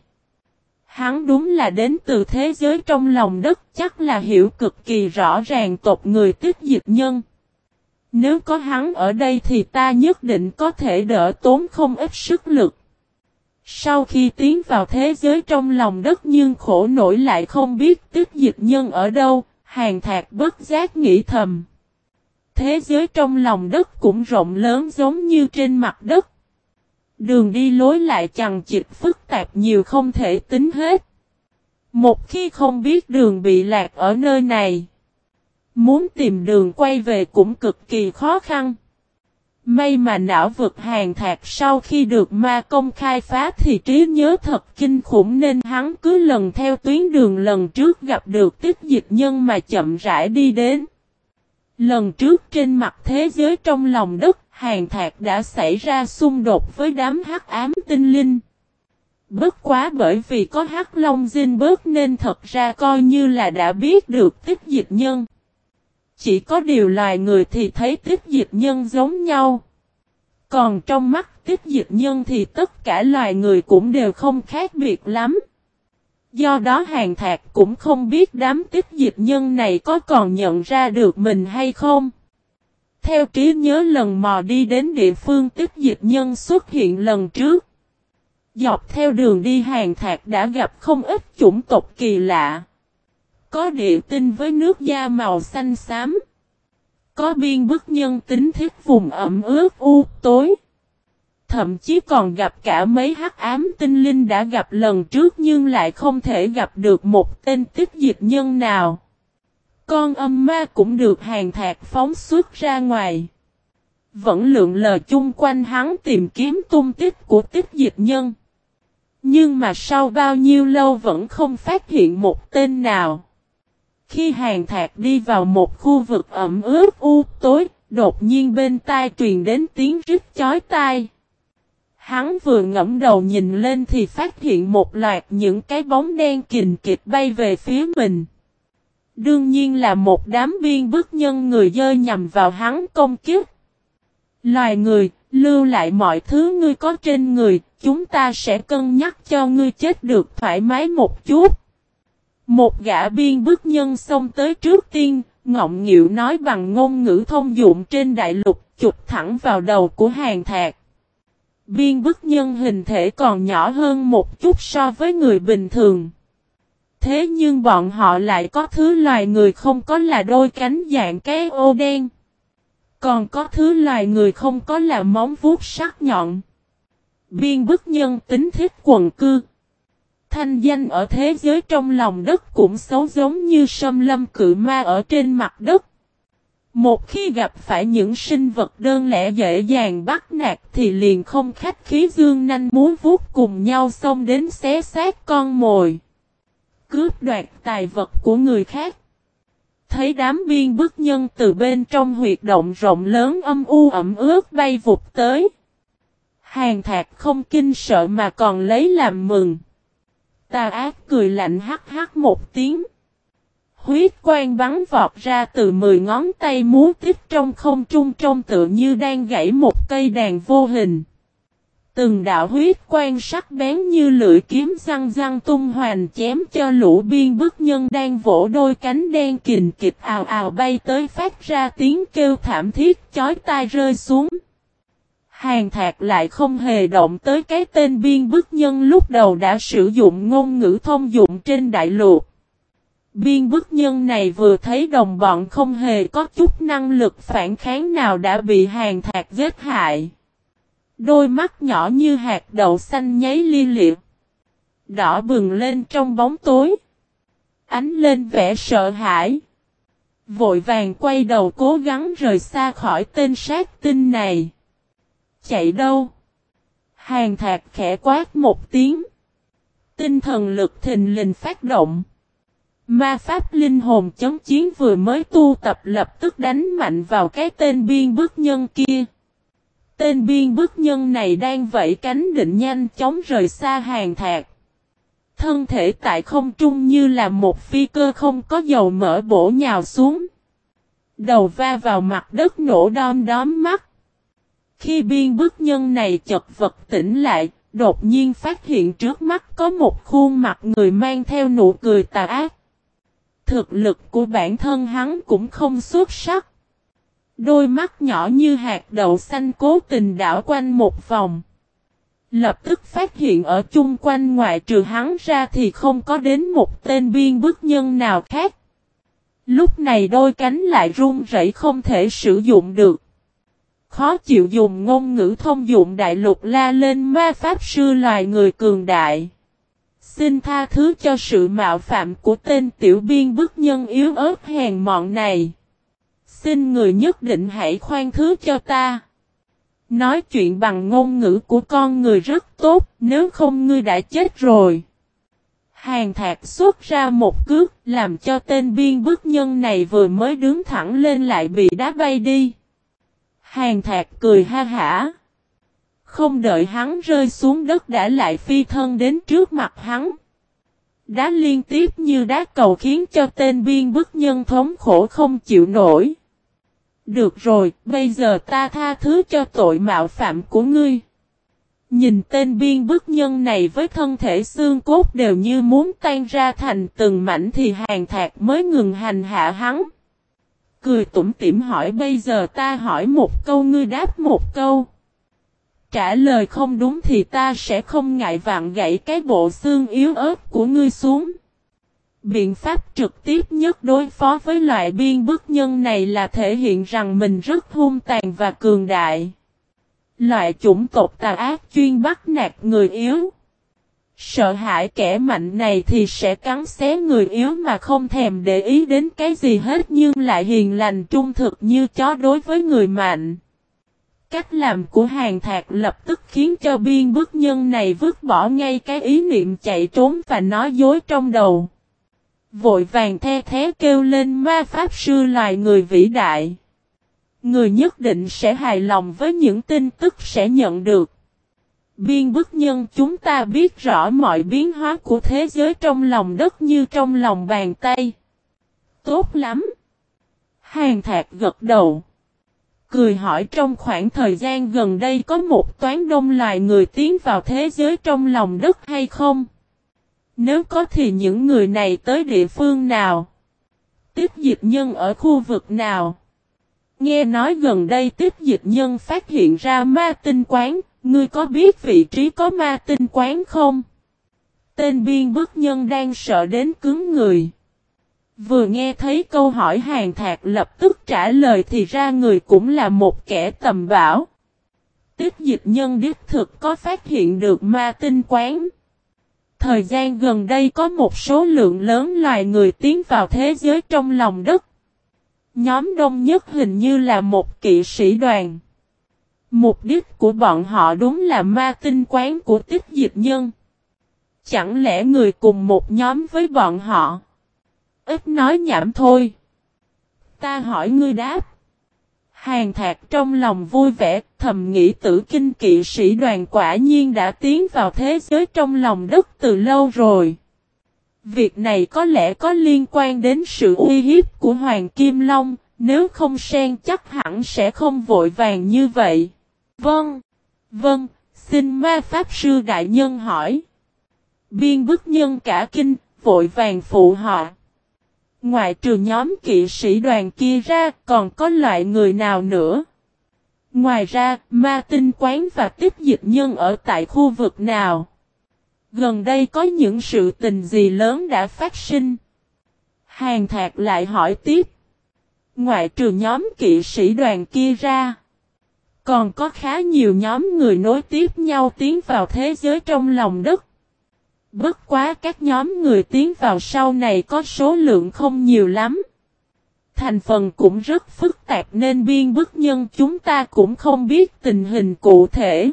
Hắn đúng là đến từ thế giới trong lòng đất, chắc là hiểu cực kỳ rõ ràng tộc người Tiết Dịch Nhân. Nếu có hắn ở đây thì ta nhất định có thể đỡ tốn không ít sức lực. Sau khi tiến vào thế giới trong lòng đất nhưng khổ nổi lại không biết Tiết Dịch Nhân ở đâu, Hàn Thạc bất giác nghĩ thầm. Thế giới trong lòng đất cũng rộng lớn giống như trên mặt đất. Đường đi lối lại chằng chịt phức tạp nhiều không thể tính hết. Một khi không biết đường bị lạc ở nơi này, muốn tìm đường quay về cũng cực kỳ khó khăn. May mà não vực Hàn Thạc sau khi được ma công khai phá thì trí nhớ thật kinh khủng nên hắn cứ lần theo tuyến đường lần trước gặp được Tiết Dịch Nhân mà chậm rãi đi đến. Lần trước trên mặt thế giới trong lòng đất, Hàn Thạc đã xảy ra xung đột với đám hắc ám tinh linh. Bất quá bởi vì có Hắc Long Zinberg nên thật ra coi như là đã biết được Tiết Dịch Nhân. Chỉ có điều loài người thì thấy Tiết Dịch Nhân giống nhau. Còn trong mắt Tiết Dịch Nhân thì tất cả loài người cũng đều không khác biệt lắm. Do đó Hàn Thạc cũng không biết đám Tiết Dịch Nhân này có còn nhận ra được mình hay không. Theo trí nhớ lần mò đi đến địa phương Tiết Dịch Nhân xuất hiện lần trước. Dọc theo đường đi Hàn Thạc đã gặp không ít chủng tộc kỳ lạ. Có địa tinh với nước da màu xanh xám. Có biên bức nhân tính thiết vùng ẩm ướt u tối. Thậm chí còn gặp cả mấy hắc ám tinh linh đã gặp lần trước nhưng lại không thể gặp được một tên Tiết Dịch Nhân nào. Con âm ma cũng được Hàn Thạc phóng xuất ra ngoài. Vẫn lượn lờ chung quanh hắn tìm kiếm tung tích của Tiết Dịch Nhân. Nhưng mà sau bao nhiêu lâu vẫn không phát hiện một tên nào. Khi Hàn Thạc đi vào một khu vực ẩm ướt u tối, đột nhiên bên tai truyền đến tiếng rít chói tai. Hắn vừa ngẫm đầu nhìn lên thì phát hiện một loạt những cái bóng đen kình kịch bay về phía mình. Đương nhiên là một đám biên bức nhân người dơ nhằm vào hắn công kích. Loài người, lưu lại mọi thứ ngươi có trên người, chúng ta sẽ cân nhắc cho ngươi chết được thoải mái một chút. Một gã biên bức nhân xông tới trước tiên, ngọng nghịu nói bằng ngôn ngữ thông dụng trên đại lục, chụp thẳng vào đầu của Hàn Thạc. Biên bức nhân hình thể còn nhỏ hơn một chút so với người bình thường. Thế nhưng bọn họ lại có thứ loài người không có là đôi cánh dạng cái ô đen. Còn có thứ loài người không có là móng vuốt sắc nhọn. Biên bức nhân tính thích quần cư. Thanh danh ở thế giới trong lòng đất cũng xấu giống như sâm lâm cự ma ở trên mặt đất. Một khi gặp phải những sinh vật đơn lẻ dễ dàng bắt nạt thì liền không khách khí dương nanh múa vuốt cùng nhau xông đến xé xác con mồi. Cướp đoạt tài vật của người khác. Thấy đám biên bức nhân từ bên trong huyệt động rộng lớn âm u ẩm ướt bay vụt tới. Hàn Thạc không kinh sợ mà còn lấy làm mừng. Tà ác cười lạnh hắc hắc một tiếng. Huyết quang bắn vọt ra từ 10 ngón tay múa tiếp trong không trung trông tựa như đang gãy một cây đàn vô hình. Từng đạo huyết quang sắc bén như lưỡi kiếm răng răng tung hoành chém cho lũ biên bức nhân đang vỗ đôi cánh đen kình kịch ào ào bay tới phát ra tiếng kêu thảm thiết chói tai rơi xuống. Hàn Thạc lại không hề động tới cái tên biên bức nhân lúc đầu đã sử dụng ngôn ngữ thông dụng trên đại lục. Biên bức nhân này vừa thấy đồng bọn không hề có chút năng lực phản kháng nào đã bị Hàn Thạc giết hại. Đôi mắt nhỏ như hạt đậu xanh nháy li liệt. Đỏ bừng lên trong bóng tối. Ánh lên vẻ sợ hãi. Vội vàng quay đầu cố gắng rời xa khỏi tên sát tinh này. Chạy đâu? Hàn Thạc khẽ quát một tiếng. Tinh thần lực thình lình phát động. Ma pháp linh hồn chống chiến vừa mới tu tập lập tức đánh mạnh vào cái tên biên bức nhân kia. Tên biên bức nhân này đang vẫy cánh định nhanh chóng rời xa Hàn Thạc. Thân thể tại không trung như là một phi cơ không có dầu mỡ bổ nhào xuống. Đầu va vào mặt đất nổ đom đóm mắt. Khi biên bức nhân này chợt vật tỉnh lại, đột nhiên phát hiện trước mắt có một khuôn mặt người mang theo nụ cười tà ác. Thực lực của bản thân hắn cũng không xuất sắc. Đôi mắt nhỏ như hạt đậu xanh cố tình đảo quanh một vòng. Lập tức phát hiện ở chung quanh ngoại trừ hắn ra thì không có đến một tên biên bức nhân nào khác. Lúc này đôi cánh lại run rẩy không thể sử dụng được. Khó chịu dùng ngôn ngữ thông dụng đại lục la lên ma pháp sư loài người cường đại. Xin tha thứ cho sự mạo phạm của tên tiểu biên bức nhân yếu ớt hèn mọn này. Xin người nhất định hãy khoan thứ cho ta. Nói chuyện bằng ngôn ngữ của con người rất tốt, nếu không ngươi đã chết rồi. Hàn Thạc xuất ra một cước, làm cho tên biên bức nhân này vừa mới đứng thẳng lên lại bị đá bay đi. Hàn Thạc cười ha hả. Không đợi hắn rơi xuống đất đã lại phi thân đến trước mặt hắn. Đá liên tiếp như đá cầu khiến cho tên biên bức nhân thống khổ không chịu nổi. Được rồi, bây giờ ta tha thứ cho tội mạo phạm của ngươi. Nhìn tên biên bức nhân này với thân thể xương cốt đều như muốn tan ra thành từng mảnh thì Hàn Thạc mới ngừng hành hạ hắn. Cười tủm tỉm hỏi bây giờ ta hỏi một câu ngươi đáp một câu. Trả lời không đúng thì ta sẽ không ngại vặn gãy cái bộ xương yếu ớt của ngươi xuống. Biện pháp trực tiếp nhất đối phó với loại biên bức nhân này là thể hiện rằng mình rất hung tàn và cường đại. Loại chủng tộc tà ác chuyên bắt nạt người yếu. Sợ hãi kẻ mạnh này thì sẽ cắn xé người yếu mà không thèm để ý đến cái gì hết nhưng lại hiền lành trung thực như chó đối với người mạnh. Cách làm của Hàn Thạc lập tức khiến cho biên bức nhân này vứt bỏ ngay cái ý niệm chạy trốn và nói dối trong đầu. Vội vàng the thé kêu lên ma pháp sư loài người vĩ đại. Người nhất định sẽ hài lòng với những tin tức sẽ nhận được. Biên bức nhân chúng ta biết rõ mọi biến hóa của thế giới trong lòng đất như trong lòng bàn tay. Tốt lắm. Hàn Thạc gật đầu. cười hỏi trong khoảng thời gian gần đây có một toán đông loài người tiến vào thế giới trong lòng đất hay không? Nếu có thì những người này tới địa phương nào? Tiếp dịch nhân ở khu vực nào? Nghe nói gần đây tiếp dịch nhân phát hiện ra ma tinh quán, ngươi có biết vị trí có ma tinh quán không? Tên biên bức nhân đang sợ đến cứng người. Vừa nghe thấy câu hỏi Hàn Thạc lập tức trả lời thì ra người cũng là một kẻ tầm bảo. Tiếp dịch nhân đích thực có phát hiện được ma tinh quán. Thời gian gần đây có một số lượng lớn loài người tiến vào thế giới trong lòng đất. Nhóm đông nhất hình như là một kỵ sĩ đoàn. Mục đích của bọn họ đúng là ma tinh quán của tiếp dịch nhân. Chẳng lẽ người cùng một nhóm với bọn họ? Ít nói nhảm thôi. Ta hỏi ngươi đáp. Hàn Thạc trong lòng vui vẻ, thầm nghĩ Tử Kinh kỵ sĩ đoàn quả nhiên đã tiến vào thế giới trong lòng đất từ lâu rồi. Việc này có lẽ có liên quan đến sự uy hiếp của Hoàng Kim Long, nếu không Sen chắc hẳn sẽ không vội vàng như vậy. Vâng, xin ma pháp sư đại nhân hỏi. Biên bức nhân cả kinh, vội vàng phụ họ. Ngoài trừ nhóm kỵ sĩ đoàn kia ra, còn có loại người nào nữa? Ngoài ra, ma tinh quán và tiếp dịch nhân ở tại khu vực nào? Gần đây có những sự tình gì lớn đã phát sinh? Hàn Thạc lại hỏi tiếp. Ngoài trừ nhóm kỵ sĩ đoàn kia ra, còn có khá nhiều nhóm người nối tiếp nhau tiến vào thế giới trong lòng đất. Bất quá các nhóm người tiến vào sau này có số lượng không nhiều lắm. Thành phần cũng rất phức tạp nên biên bức nhân chúng ta cũng không biết tình hình cụ thể.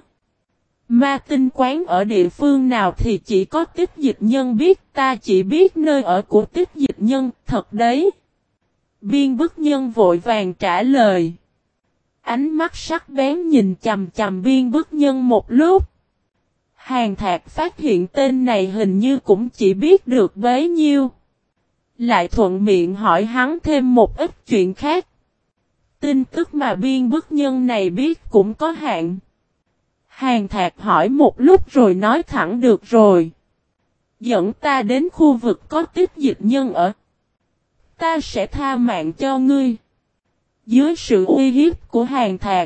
Ma tinh quán ở địa phương nào thì chỉ có tiếp dịch nhân biết, ta chỉ biết nơi ở của tiếp dịch nhân, thật đấy. Biên bức nhân vội vàng trả lời. Ánh mắt sắc bén nhìn chằm chằm biên bức nhân một lúc. Hàn Thạc phát hiện tên này hình như cũng chỉ biết được bấy nhiêu. Lại thuận miệng hỏi hắn thêm một ít chuyện khác. Tin tức mà biên bức nhân này biết cũng có hạn. Hàn Thạc hỏi một lúc rồi nói thẳng được rồi. Dẫn ta đến khu vực có tiếp dịch nhân ở. Ta sẽ tha mạng cho ngươi. Dưới sự uy hiếp của Hàn Thạc,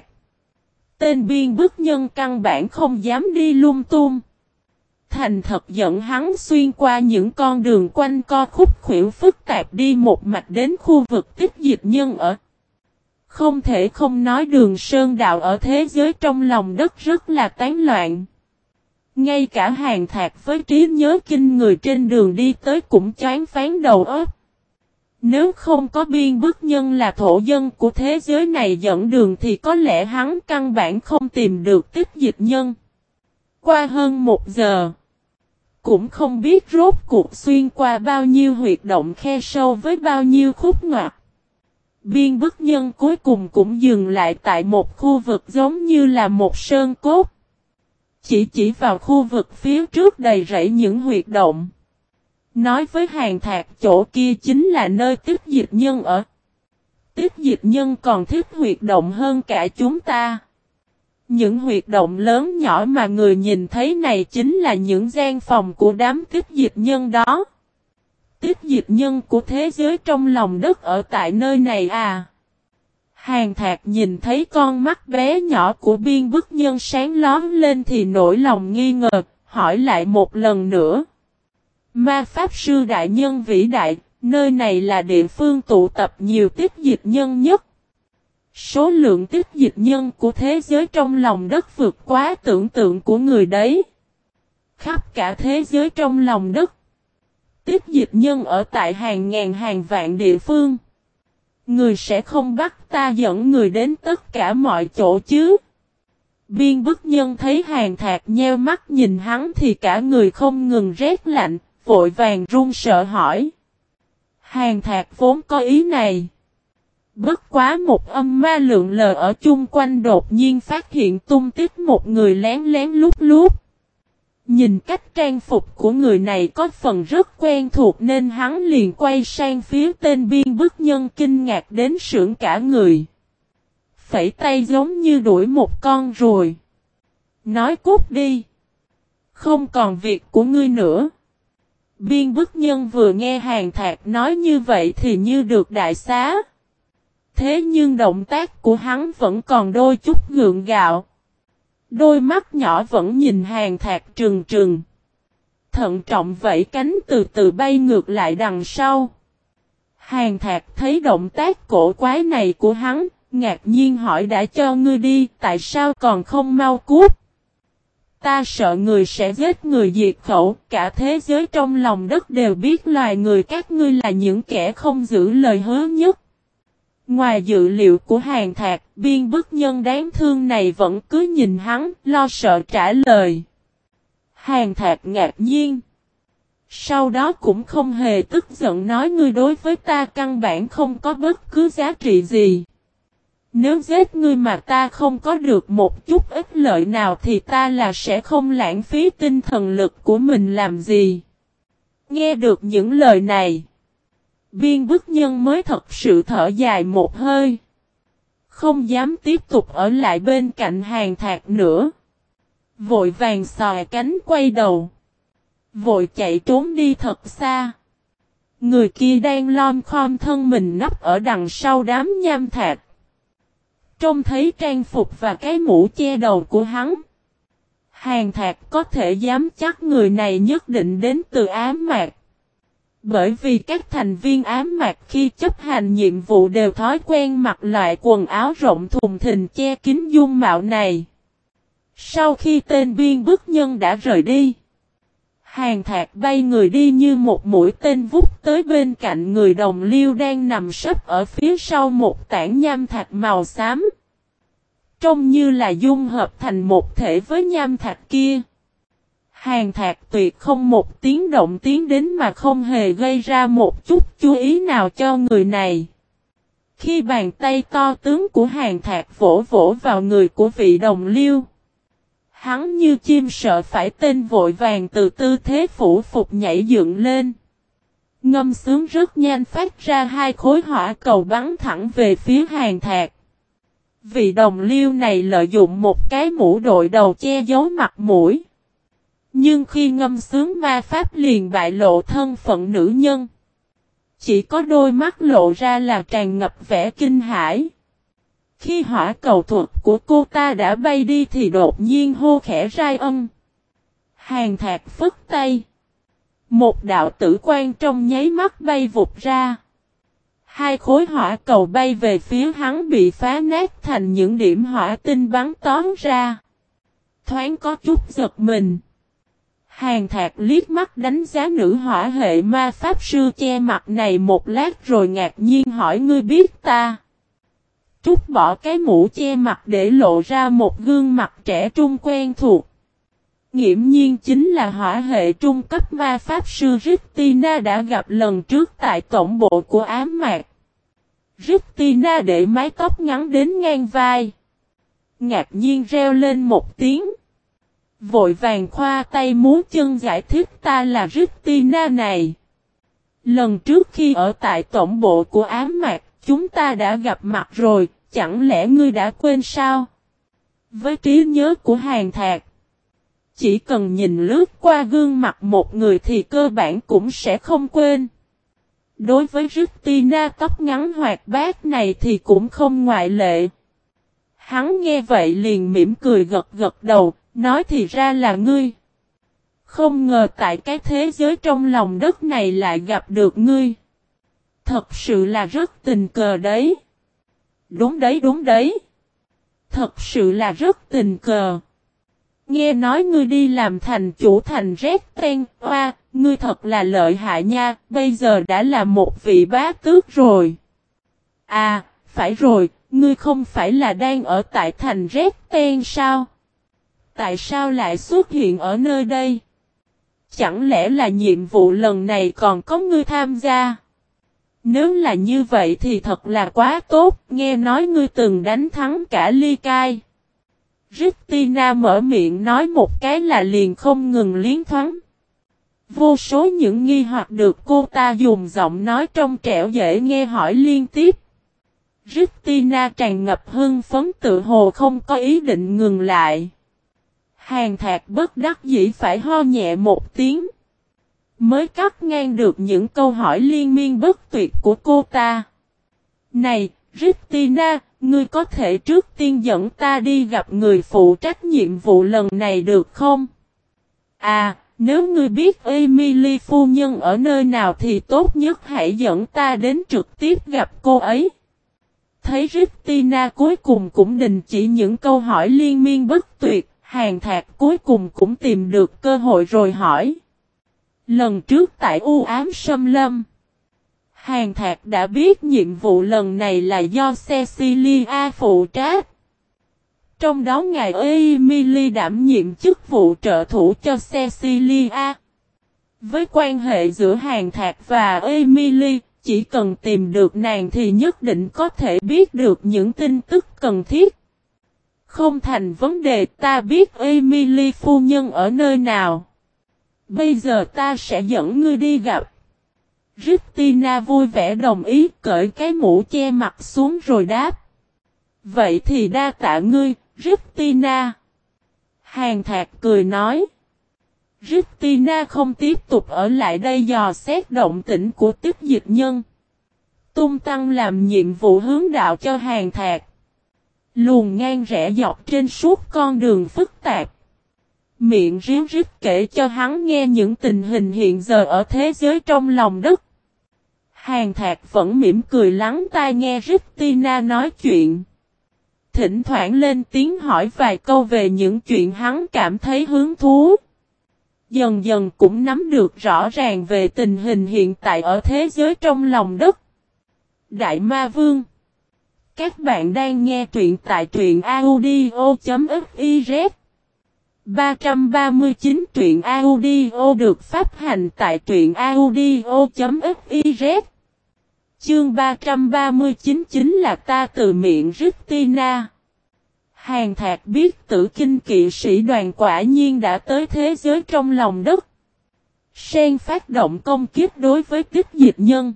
tên biên bức nhân căn bản không dám đi lung tung. Thành thật dẫn hắn xuyên qua những con đường quanh co khúc khuỷu phức tạp đi một mạch đến khu vực tiếp dịch nhân ở. Không thể không nói đường sơn đạo ở thế giới trong lòng đất rất là tán loạn. Ngay cả Hàn Thạc với trí nhớ kinh người trên đường đi tới cũng choáng váng đầu óc. Nếu không có biên bức nhân là thổ dân của thế giới này dẫn đường thì có lẽ hắn căn bản không tìm được tiếp dịch nhân. Qua hơn 1 giờ, cũng không biết rốt cuộc xuyên qua bao nhiêu huyệt động khe sâu với bao nhiêu khúc ngoặt. Biên bức nhân cuối cùng cũng dừng lại tại một khu vực giống như là một sơn cốt. Chỉ vào khu vực phía trước đầy rẫy những huyệt động. Nói với Hàn Thạc chỗ kia chính là nơi tiếp dịch nhân ở. Tiếp dịch nhân còn thích huyệt động hơn cả chúng ta. Những huyệt động lớn nhỏ mà người nhìn thấy này chính là những gian phòng của đám tiếp dịch nhân đó. Tiếp dịch nhân của thế giới trong lòng đất ở tại nơi này à? Hàn Thạc nhìn thấy con mắt bé nhỏ của biên bức nhân sáng lón lên thì nổi lòng nghi ngờ, hỏi lại một lần nữa. Ma Pháp Sư Đại Nhân vĩ đại, nơi này là địa phương tụ tập nhiều tiếp dịch nhân nhất. Số lượng tiếp dịch nhân của thế giới trong lòng đất vượt quá tưởng tượng của người đấy. Khắp cả thế giới trong lòng đất, tiếp dịch nhân ở tại hàng ngàn hàng vạn địa phương. Người sẽ không bắt ta dẫn người đến tất cả mọi chỗ chứ. Biên bức nhân thấy Hàn Thạc nheo mắt nhìn hắn thì cả người không ngừng rét lạnh, vội vàng run sợ hỏi. Hàn Thạc vốn có ý này. Bất quá một âm ma lượn lờ ở chung quanh đột nhiên phát hiện tung tích một người lén lén lút lút. Nhìn cách trang phục của người này có phần rất quen thuộc nên hắn liền quay sang phía tên biên bức nhân kinh ngạc đến sững cả người. phẩy tay giống như đuổi một con ruồi. Nói cút đi. Không còn việc của ngươi nữa. Biên bức nhân vừa nghe Hàn Thạc nói như vậy thì như được đại xá. Thế nhưng động tác của hắn vẫn còn đôi chút gượng gạo. Đôi mắt nhỏ vẫn nhìn Hàn Thạc trừng trừng. Thận trọng vẫy cánh từ từ bay ngược lại đằng sau. Hàn Thạc thấy động tác cổ quái này của hắn, ngạc nhiên hỏi đã cho ngươi đi, tại sao còn không mau cút? Ta sợ người sẽ giết người diệt khẩu, cả thế giới trong lòng đất đều biết loài người các ngươi là những kẻ không giữ lời hứa nhất. Ngoài dự liệu của Hàn Thạc, biên bức nhân đáng thương này vẫn cứ nhìn hắn, lo sợ trả lời. Hàn Thạc ngạc nhiên. Sau đó cũng không hề tức giận nói ngươi đối với ta căn bản không có bất cứ giá trị gì. Nếu giết ngươi mà ta không có được một chút ích lợi nào thì ta là sẽ không lãng phí tinh thần lực của mình làm gì. Nghe được những lời này, biên bức nhân mới thật sự thở dài một hơi. Không dám tiếp tục ở lại bên cạnh Hàn Thạc nữa. Vội vàng xòe cánh quay đầu. Vội chạy trốn đi thật xa. Người kia đang lom khom thân mình nấp ở đằng sau đám nham thạch. Trông thấy trang phục và cái mũ che đầu của hắn. Hàn Thạc có thể dám chắc người này nhất định đến từ ám mạc. Bởi vì các thành viên ám mạc khi chấp hành nhiệm vụ đều thói quen mặc loại quần áo rộng thùng thình che kín dung mạo này. Sau khi tên biên bức nhân đã rời đi, Hàn Thạc bay người đi như một mũi tên vút tới bên cạnh người đồng liêu đang nằm sấp ở phía sau một tảng nham thạch màu xám. Trông như là dung hợp thành một thể với nham thạch kia. Hàn Thạc tuyệt không một tiếng động tiến đến mà không hề gây ra một chút chú ý nào cho người này. Khi bàn tay to tướng của Hàn Thạc vỗ vỗ vào người của vị đồng liêu, hắn như chim sợ phải tên vội vàng từ tư thế phủ phục nhảy dựng lên. Ngâm sướng rất nhanh phát ra hai khối hỏa cầu bắn thẳng về phía Hàn Thạc. Vị đồng liêu này lợi dụng một cái mũ đội đầu che giấu mặt mũi. Nhưng khi ngâm sướng ma pháp liền bại lộ thân phận nữ nhân. Chỉ có đôi mắt lộ ra là tràn ngập vẻ kinh hãi. Khi hỏa cầu thuật của cô ta đã bay đi thì đột nhiên hô khẽ rai ân. Hàn Thạc phất tay. Một đạo tử quang trong nháy mắt bay vụt ra. Hai khối hỏa cầu bay về phía hắn bị phá nát thành những điểm hỏa tinh bắn tóm ra. Thoáng có chút giật mình. Hàn Thạc liếc mắt đánh giá nữ hỏa hệ ma pháp sư che mặt này một lát rồi ngạc nhiên hỏi ngươi biết ta. Trút bỏ cái mũ che mặt để lộ ra một gương mặt trẻ trung quen thuộc. Nghiễm nhiên chính là hỏa hệ trung cấp ma pháp sư Christina đã gặp lần trước tại tổng bộ của ám mạc. Christina để mái tóc ngắn đến ngang vai. Ngạc nhiên reo lên một tiếng. Vội vàng khoa tay múa chân giải thích ta là Christina này. Lần trước khi ở tại tổng bộ của ám mạc, chúng ta đã gặp mặt rồi, chẳng lẽ ngươi đã quên sao? Với trí nhớ của Hàn Thạc, chỉ cần nhìn lướt qua gương mặt một người thì cơ bản cũng sẽ không quên. Đối với Christina tóc ngắn hoạt bát này thì cũng không ngoại lệ. Hắn nghe vậy liền mỉm cười gật gật đầu, nói thì ra là ngươi. Không ngờ tại cái thế giới trong lòng đất này lại gặp được ngươi. Thật sự là rất tình cờ đấy. Đúng đấy đúng đấy. Thật sự là rất tình cờ. Nghe nói ngươi đi làm thành chủ thành Red Ten, oa, ngươi thật là lợi hại nha, bây giờ đã là một vị bá tước rồi. À, phải rồi, ngươi không phải là đang ở tại thành Red Ten sao? Tại sao lại xuất hiện ở nơi đây? Chẳng lẽ là nhiệm vụ lần này còn có ngươi tham gia? Nếu là như vậy thì thật là quá tốt, nghe nói ngươi từng đánh thắng cả Ly Cai. Christina mở miệng nói một cái là liền không ngừng liến thoáng. Vô số những nghi hoặc được cô ta dùng giọng nói trong trẻo dễ nghe hỏi liên tiếp. Christina tràn ngập hưng phấn tự hồ không có ý định ngừng lại. Hàn Thạc bất đắc dĩ phải ho nhẹ một tiếng. Mới cắt ngang được những câu hỏi liên miên bất tuyệt của cô ta. Này, Christina, ngươi có thể trước tiên dẫn ta đi gặp người phụ trách nhiệm vụ lần này được không? À, nếu ngươi biết Emily phu nhân ở nơi nào thì tốt nhất hãy dẫn ta đến trực tiếp gặp cô ấy. Thấy Christina cuối cùng cũng đình chỉ những câu hỏi liên miên bất tuyệt, Hàn Thạc cuối cùng cũng tìm được cơ hội rồi hỏi. Lần trước tại U Ám Xâm Lâm, Hàn Thạc đã biết nhiệm vụ lần này là do Cecilia phụ trách. Trong đó ngài Emily đảm nhiệm chức vụ trợ thủ cho Cecilia. Với quan hệ giữa Hàn Thạc và Emily, chỉ cần tìm được nàng thì nhất định có thể biết được những tin tức cần thiết. Không thành vấn đề, ta biết Emily phu nhân ở nơi nào. Bây giờ ta sẽ dẫn ngươi đi gặp. Christina vui vẻ đồng ý, cởi cái mũ che mặt xuống rồi đáp. Vậy thì đa tạ ngươi, Christina. Hàn Thạc cười nói. Christina không tiếp tục ở lại đây dò xét động tĩnh của Tích Dịch Nhân. Tung tăng làm nhiệm vụ hướng đạo cho Hàn Thạc. Luồn ngang rẽ dọc trên suốt con đường phức tạp. Miệng ríu rít kể cho hắn nghe những tình hình hiện giờ ở thế giới trong lòng đất. Hàn Thạc vẫn mỉm cười lắng tai nghe Christina nói chuyện. Thỉnh thoảng lên tiếng hỏi vài câu về những chuyện hắn cảm thấy hứng thú. Dần dần cũng nắm được rõ ràng về tình hình hiện tại ở thế giới trong lòng đất. Đại Ma Vương. Các bạn đang nghe truyện tại truyện audio.fiz 339 truyện audio được phát hành tại truyện audio.fiz. Chương 339 chính là ta từ miệng Christina. Hàn Thạc biết Tử Kinh kỵ sĩ đoàn quả nhiên đã tới thế giới trong lòng đất. Sen phát động công kiếp đối với Tích Dịch Nhân.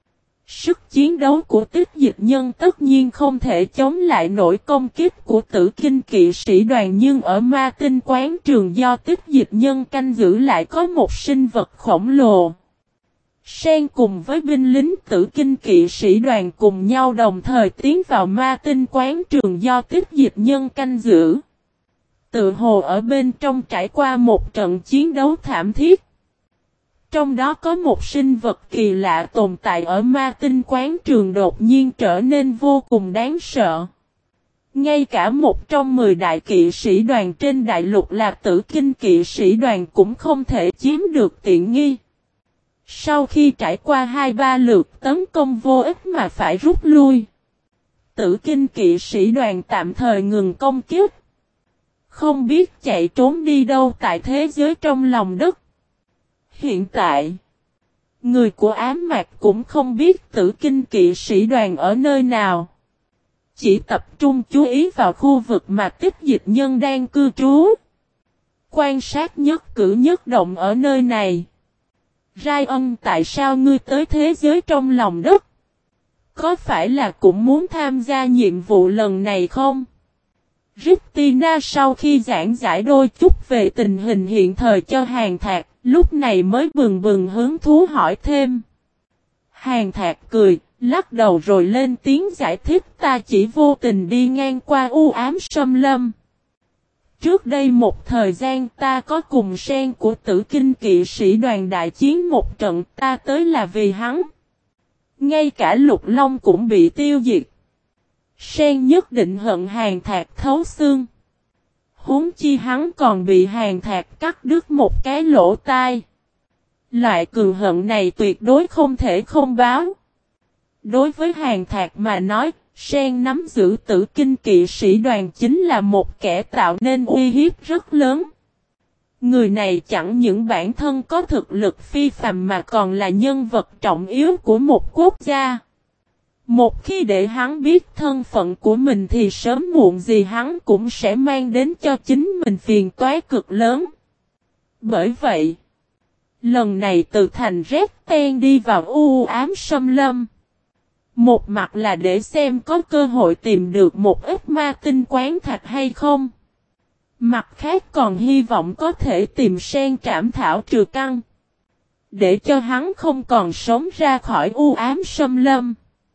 Sức chiến đấu của Tích Dịch Nhân tất nhiên không thể chống lại nổi công kiếp của Tử Kinh kỵ sĩ đoàn, nhưng ở Ma Tinh quán trường do Tích Dịch Nhân canh giữ lại có một sinh vật khổng lồ. Sen cùng với binh lính Tử Kinh kỵ sĩ đoàn cùng nhau đồng thời tiến vào Ma Tinh quán trường do Tích Dịch Nhân canh giữ. Tự hồ ở bên trong trải qua một trận chiến đấu thảm thiết. Trong đó có một sinh vật kỳ lạ tồn tại ở Ma Tinh quán trường đột nhiên trở nên vô cùng đáng sợ. Ngay cả một trong 10 đại kỵ sĩ đoàn trên đại lục là Tử Kinh kỵ sĩ đoàn cũng không thể chiếm được tiện nghi. Sau khi trải qua 2-3 lượt tấn công vô ích mà phải rút lui, Tử Kinh kỵ sĩ đoàn tạm thời ngừng công kích. Không biết chạy trốn đi đâu tại thế giới trong lòng đất. Hiện tại, người của ám mạc cũng không biết Tử Kinh kỵ sĩ đoàn ở nơi nào. Chỉ tập trung chú ý vào khu vực mà Tích Dịch Nhân đang cư trú. Quan sát nhất cử nhất động ở nơi này. Ryan, tại sao ngươi tới thế giới trong lòng đất? Có phải là cũng muốn tham gia nhiệm vụ lần này không? Christina sau khi giảng giải đôi chút về tình hình hiện thời cho Hàn Thạc, lúc này mới bừng bừng hứng thú hỏi thêm. Hàn Thạc cười, lắc đầu rồi lên tiếng giải thích, ta chỉ vô tình đi ngang qua U Ám Xâm Lâm. Trước đây một thời gian ta có cùng Sen của Tử Kinh kỵ sĩ đoàn đại chiến một trận, ta tới là vì hắn. Ngay cả Lục Long cũng bị tiêu diệt. Sen nhất định hận Hàn Thạc thấu xương. Huống chi hắn còn bị Hàn Thạc cắt đứt một cái lỗ tai. Loại cừu hận này tuyệt đối không thể không báo. Đối với Hàn Thạc mà nói, Sen nắm giữ Tử Kinh kỵ sĩ đoàn chính là một kẻ tạo nên uy hiếp rất lớn. Người này chẳng những bản thân có thực lực phi phàm mà còn là nhân vật trọng yếu của một quốc gia. Một khi để hắn biết thân phận của mình thì sớm muộn gì hắn cũng sẽ mang đến cho chính mình phiền toái cực lớn. Bởi vậy, lần này từ thành Red Ten đi vào U Ám Xâm Lâm. Một mặt là để xem có cơ hội tìm được một ít ma tinh quán thạch hay không. Mặt khác còn hy vọng có thể tìm sen trảm thảo trừ căn. Để cho hắn không còn sống ra khỏi u ám xâm lâm.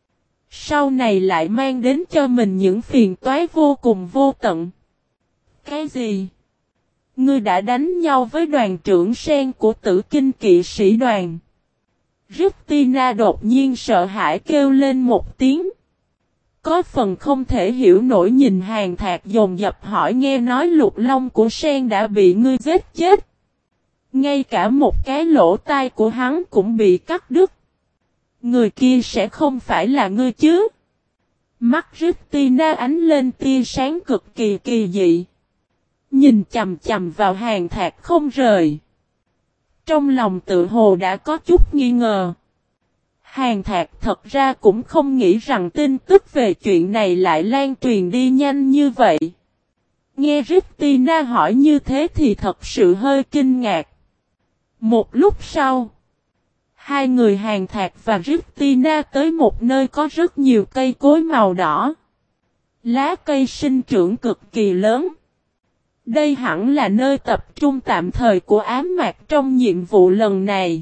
Sau này lại mang đến cho mình những phiền toái vô cùng vô tận. Cái gì? Ngươi đã đánh nhau với đoàn trưởng sen của Tử Kinh kỵ sĩ đoàn. Christina đột nhiên sợ hãi kêu lên một tiếng. Có phần không thể hiểu nổi nhìn Hàn Thạc dồn dập hỏi nghe nói Lục Long của sen đã bị ngươi giết chết. Ngay cả một cái lỗ tai của hắn cũng bị cắt đứt. Người kia sẽ không phải là ngươi chứ? Mắt Christina ánh lên tia sáng cực kỳ kỳ dị. Nhìn chằm chằm vào Hàn Thạc không rời. Trong lòng tự hồ đã có chút nghi ngờ. Hàn Thạc thật ra cũng không nghĩ rằng tin tức về chuyện này lại lan truyền đi nhanh như vậy. Nghe Christina hỏi như thế thì thật sự hơi kinh ngạc. Một lúc sau, hai người Hàn Thạc và Christina tới một nơi có rất nhiều cây cối màu đỏ. Lá cây sinh trưởng cực kỳ lớn. Đây hẳn là nơi tập trung tạm thời của ám mạc trong nhiệm vụ lần này.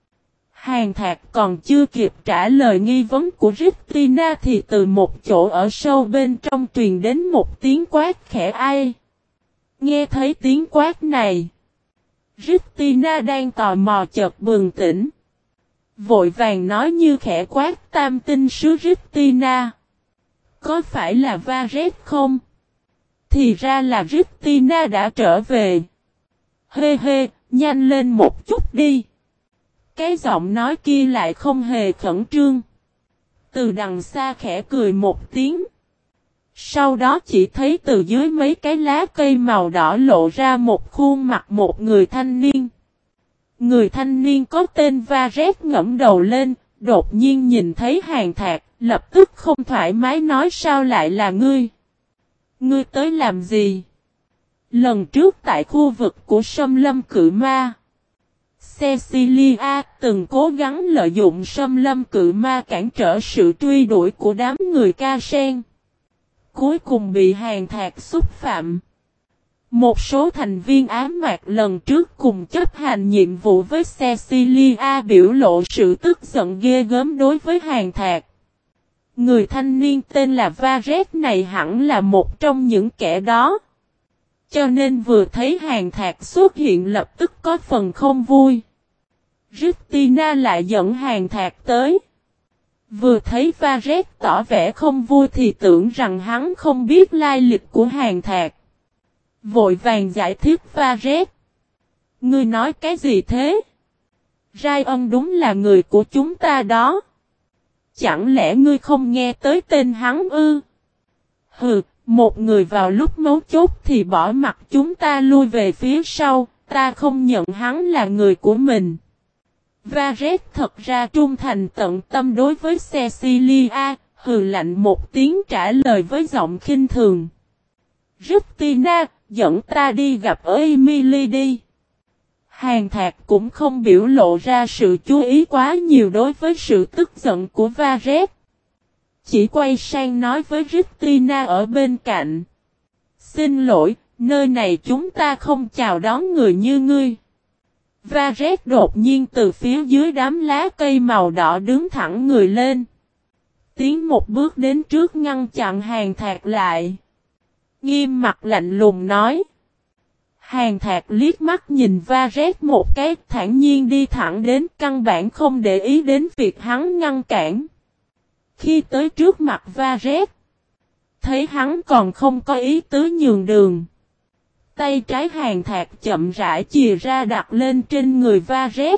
Hàn Thạc còn chưa kịp trả lời nghi vấn của Christina thì từ một chỗ ở sâu bên trong truyền đến một tiếng quát khẽ ai. Nghe thấy tiếng quát này, Christina đang tò mò chợt bừng tỉnh. Vội vàng nói như khẽ quát tam tinh sứ Christina. Có phải là Varet không? Thì ra là Christina đã trở về. Hê hê, nhanh lên một chút đi. Cái giọng nói kia lại không hề khẩn trương. Từ đằng xa khẽ cười một tiếng. Sau đó chỉ thấy từ dưới mấy cái lá cây màu đỏ lộ ra một khuôn mặt một người thanh niên. Người thanh niên có tên Varet ngẫm đầu lên, đột nhiên nhìn thấy Hàn Thạc, lập tức không thoải mái nói sao lại là ngươi. Ngươi tới làm gì? Lần trước tại khu vực của Sâm Lâm Cự Ma, Cecilia từng cố gắng lợi dụng Sâm Lâm Cự Ma cản trở sự truy đuổi của đám người Ca Sen. Cuối cùng bị Hàn Thạc xúc phạm. Một số thành viên ám mạc lần trước cùng chấp hành nhiệm vụ với Cecilia biểu lộ sự tức giận ghê gớm đối với Hàn Thạc. Người thanh niên tên là Varet này hẳn là một trong những kẻ đó. Cho nên vừa thấy Hàn Thạc xuất hiện lập tức có phần không vui. Christina lại dẫn Hàn Thạc tới. Vừa thấy Varet tỏ vẻ không vui thì tưởng rằng hắn không biết lai lịch của Hàn Thạc. Vội vàng giải thích Varet. Ngươi nói cái gì thế? Ryan đúng là người của chúng ta đó. Chẳng lẽ ngươi không nghe tới tên hắn ư? Hừ, một người vào lúc mấu chốt thì bỏ mặt chúng ta lui về phía sau, ta không nhận hắn là người của mình. Varet thật ra trung thành tận tâm đối với Cecilia, hừ lạnh một tiếng trả lời với giọng khinh thường. Christina, dẫn ta đi gặp Emily đi. Hàn Thạc cũng không biểu lộ ra sự chú ý quá nhiều đối với sự tức giận của Varet. Chỉ quay sang nói với Christina ở bên cạnh. Xin lỗi, nơi này chúng ta không chào đón người như ngươi. Varet đột nhiên từ phía dưới đám lá cây màu đỏ đứng thẳng người lên. Tiến một bước đến trước ngăn chặn Hàn Thạc lại. Nghiêm mặt lạnh lùng nói. Hàn Thạc liếc mắt nhìn Varet một cái thản nhiên đi thẳng đến căn bản không để ý đến việc hắn ngăn cản. Khi tới trước mặt Varet, thấy hắn còn không có ý tứ nhường đường. Tay trái Hàn Thạc chậm rãi chìa ra đặt lên trên người Varet.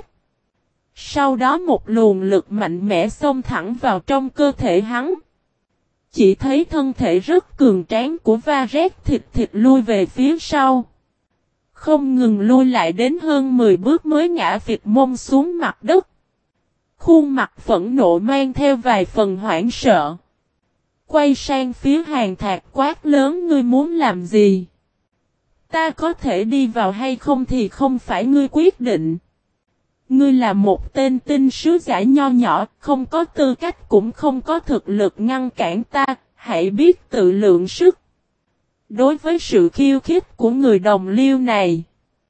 Sau đó một luồng lực mạnh mẽ xông thẳng vào trong cơ thể hắn. Chỉ thấy thân thể rất cường tráng của Varet thịt thịt lui về phía sau. Không ngừng lui lại đến hơn 10 bước mới ngã phịch mông xuống mặt đất. Khuôn mặt phẫn nộ mang theo vài phần hoảng sợ. Quay sang phía Hàn Thạc quát lớn ngươi muốn làm gì? Ta có thể đi vào hay không thì không phải ngươi quyết định. Ngươi là một tên tinh sứ giả nho nhỏ, không có tư cách cũng không có thực lực ngăn cản ta, hãy biết tự lượng sức. Đối với sự khiêu khích của người đồng liêu này,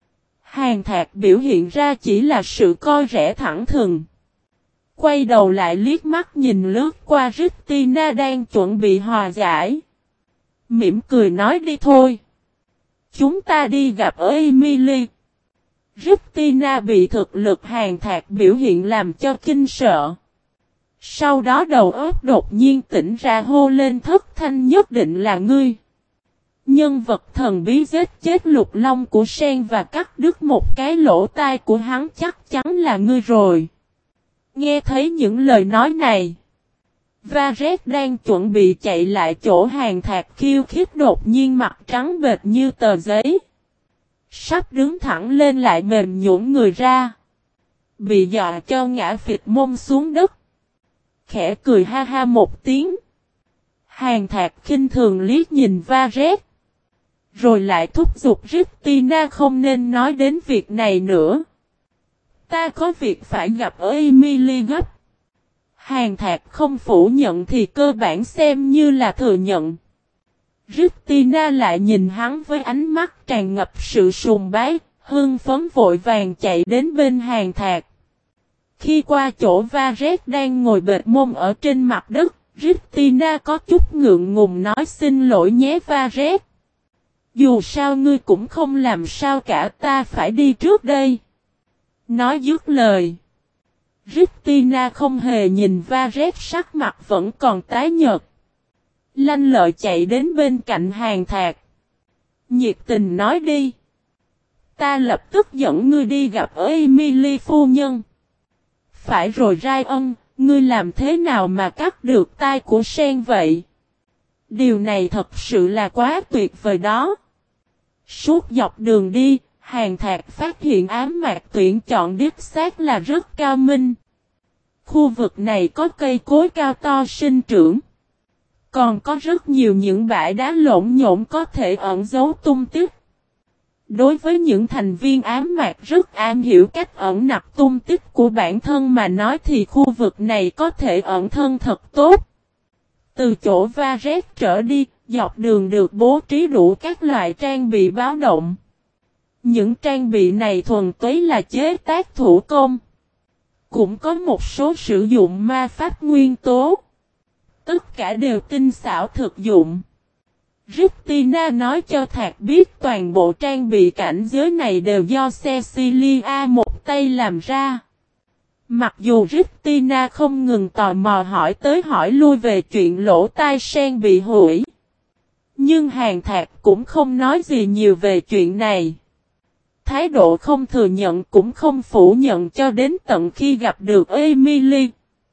Hàn Thạc biểu hiện ra chỉ là sự coi rẻ thẳng thừng. Quay đầu lại liếc mắt nhìn lướt qua Christina đang chuẩn bị hòa giải. Mỉm cười nói đi thôi. Chúng ta đi gặp Emily. Christina bị thực lực Hàn Thạc biểu hiện làm cho kinh sợ. Sau đó đầu óc đột nhiên tỉnh ra hô lên thất thanh nhất định là ngươi. Nhân vật thần bí giết chết Lục Long của Sen và cắt đứt một cái lỗ tai của hắn chắc chắn là ngươi rồi. Nghe thấy những lời nói này, Vareth đang chuẩn bị chạy lại chỗ Hàn Thạc khiêu khích đột nhiên mặt trắng bệch như tờ giấy. Sắp đứng thẳng lên lại mềm nhũn người ra. Bị dọa cho ngã phịch mông xuống đất. Khẽ cười ha ha một tiếng. Hàn Thạc khinh thường liếc nhìn Vareth. Rồi lại thúc giục Christina không nên nói đến việc này nữa. Ta có việc phải gặp ở Emily gấp. Hàn Thạc không phủ nhận thì cơ bản xem như là thừa nhận. Christina lại nhìn hắn với ánh mắt tràn ngập sự sùng bái, hưng phấn vội vàng chạy đến bên Hàn Thạc. Khi qua chỗ Vareth đang ngồi bệt mông ở trên mặt đất, Christina có chút ngượng ngùng nói xin lỗi nhé Vareth. Dù sao ngươi cũng không làm sao cả, ta phải đi trước đây. Nói dứt lời. Christina không hề nhìn Vareth, sắc mặt vẫn còn tái nhợt. Lanh lợi chạy đến bên cạnh Hàn Thạc. Nhiệt tình nói đi. Ta lập tức dẫn ngươi đi gặp Emily phu nhân. Phải rồi Ryan, ngươi làm thế nào mà cắt được tai của Sen vậy? Điều này thật sự là quá tuyệt vời đó. Suốt dọc đường đi, Hàn Thạc phát hiện ám mạc tuyển chọn đích xác là rất cao minh. Khu vực này có cây cối cao to sinh trưởng. Còn có rất nhiều những bãi đá lộn nhộn có thể ẩn giấu tung tích. Đối với những thành viên ám mạc rất am hiểu cách ẩn nặc tung tích của bản thân mà nói thì khu vực này có thể ẩn thân thật tốt. Từ chỗ Vareth trở đi, dọc đường được bố trí đủ các loại trang bị báo động. Những trang bị này thuần túy là chế tác thủ công. Cũng có một số sử dụng ma pháp nguyên tố. Tất cả đều tinh xảo thực dụng. Christina nói cho Thạc biết toàn bộ trang bị cảnh giới này đều do Cecilia một tay làm ra. Mặc dù Christina không ngừng tò mò hỏi tới hỏi lui về chuyện lỗ tai Sen bị hủy. Nhưng Hàn Thạc cũng không nói gì nhiều về chuyện này. Thái độ không thừa nhận cũng không phủ nhận cho đến tận khi gặp được Emily.